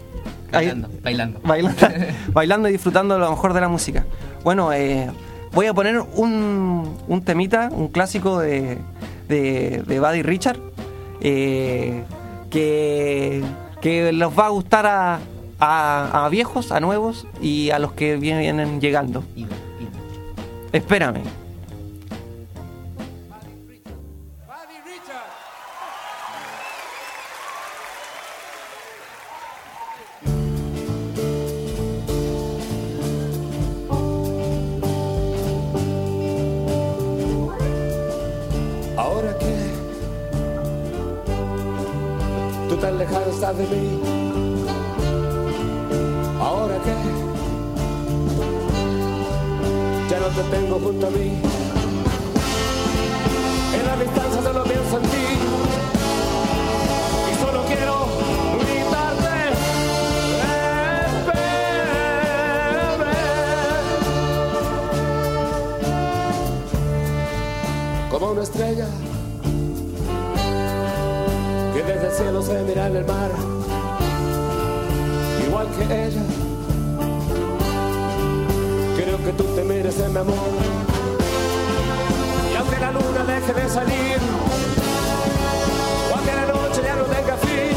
bailando y disfrutando de lo mejor de la música. Bueno, voy a poner un temita, un clásico de Buddy Richard, que les va a gustar a viejos, a nuevos y a los que vienen llegando. Espérame. Ahora que tú tan lejano estás de mí, ahora que ya no te tengo junto a mí, en la distancia solo pienso en ti y solo quiero gritarte, como una estrella que desde el cielo se mira en el mar, igual que ella, creo que tú te mereces mi amor. Y aunque la luna deje de salir, o aunque la noche ya no tenga fin,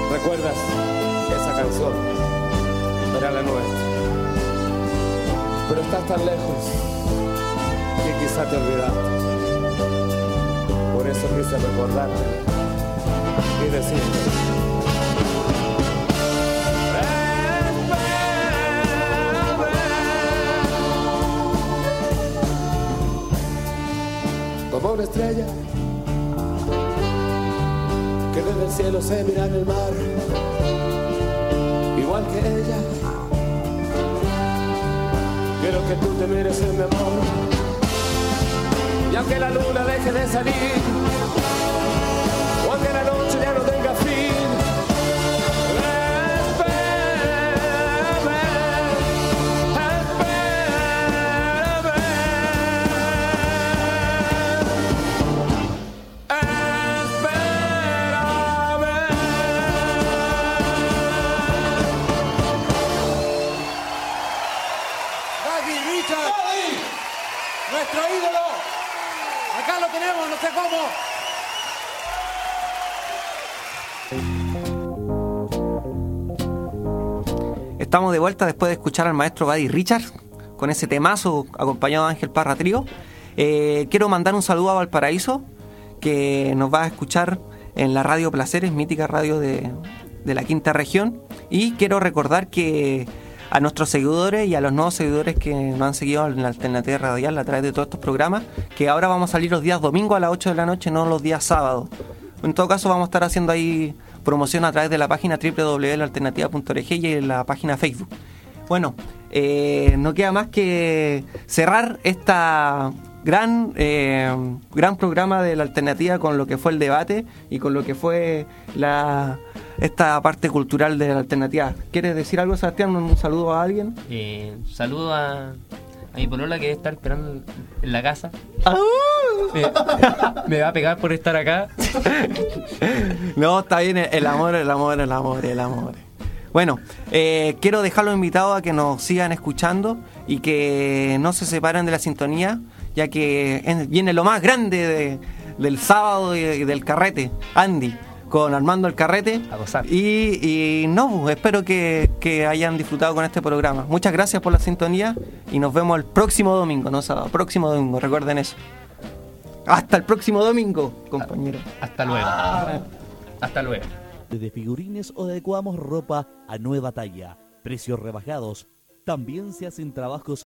¿recuerdas esa canción? Era la nuestra. pero estás tan lejos que quizá te olvidaste. Por eso quise recordarte y decirte: como una estrella que desde el cielo se mira en el mar, igual que ella, quiero que tú te mires en mi amor. Y aunque la luna deje de salir, o aunque la noche ya no tenga fin, nuestro ídolo, acá lo tenemos, no sé cómo. Estamos de vuelta después de escuchar al maestro Buddy Richards con ese temazo acompañado de Ángel Parra Trío. Quiero mandar un saludo a Valparaíso, que nos va a escuchar en la Radio Placeres, mítica radio de la quinta región. Y quiero recordar que a nuestros seguidores y a los nuevos seguidores que nos han seguido en la Alternativa Radial a través de todos estos programas, que ahora vamos a salir los días domingos a las 8 de la noche, no los días sábados. En todo caso vamos a estar haciendo ahí promoción a través de la página www.laalternativa.org y en la página Facebook. Bueno, no queda más que cerrar esta gran programa de la Alternativa con lo que fue el debate y con lo que fue esta parte cultural de la Alternativa. ¿Quieres decir algo, Sebastián? ¿Un saludo a alguien? Saludo a mi polola, que debe estar esperando en la casa. Me va a pegar por estar acá. No, está bien, el amor. Bueno, quiero dejarlos invitados a que nos sigan escuchando y que no se separen de la sintonía, ya que viene lo más grande del sábado y del carrete, Andy, con Armando el Carrete. A gozar. Y espero que hayan disfrutado con este programa. Muchas gracias por la sintonía y nos vemos el próximo domingo, no sábado, próximo domingo, recuerden eso. Hasta el próximo domingo, compañero. Hasta luego. Hasta luego. Desde figurines o adecuamos ropa a nueva talla, precios rebajados. También se hacen trabajos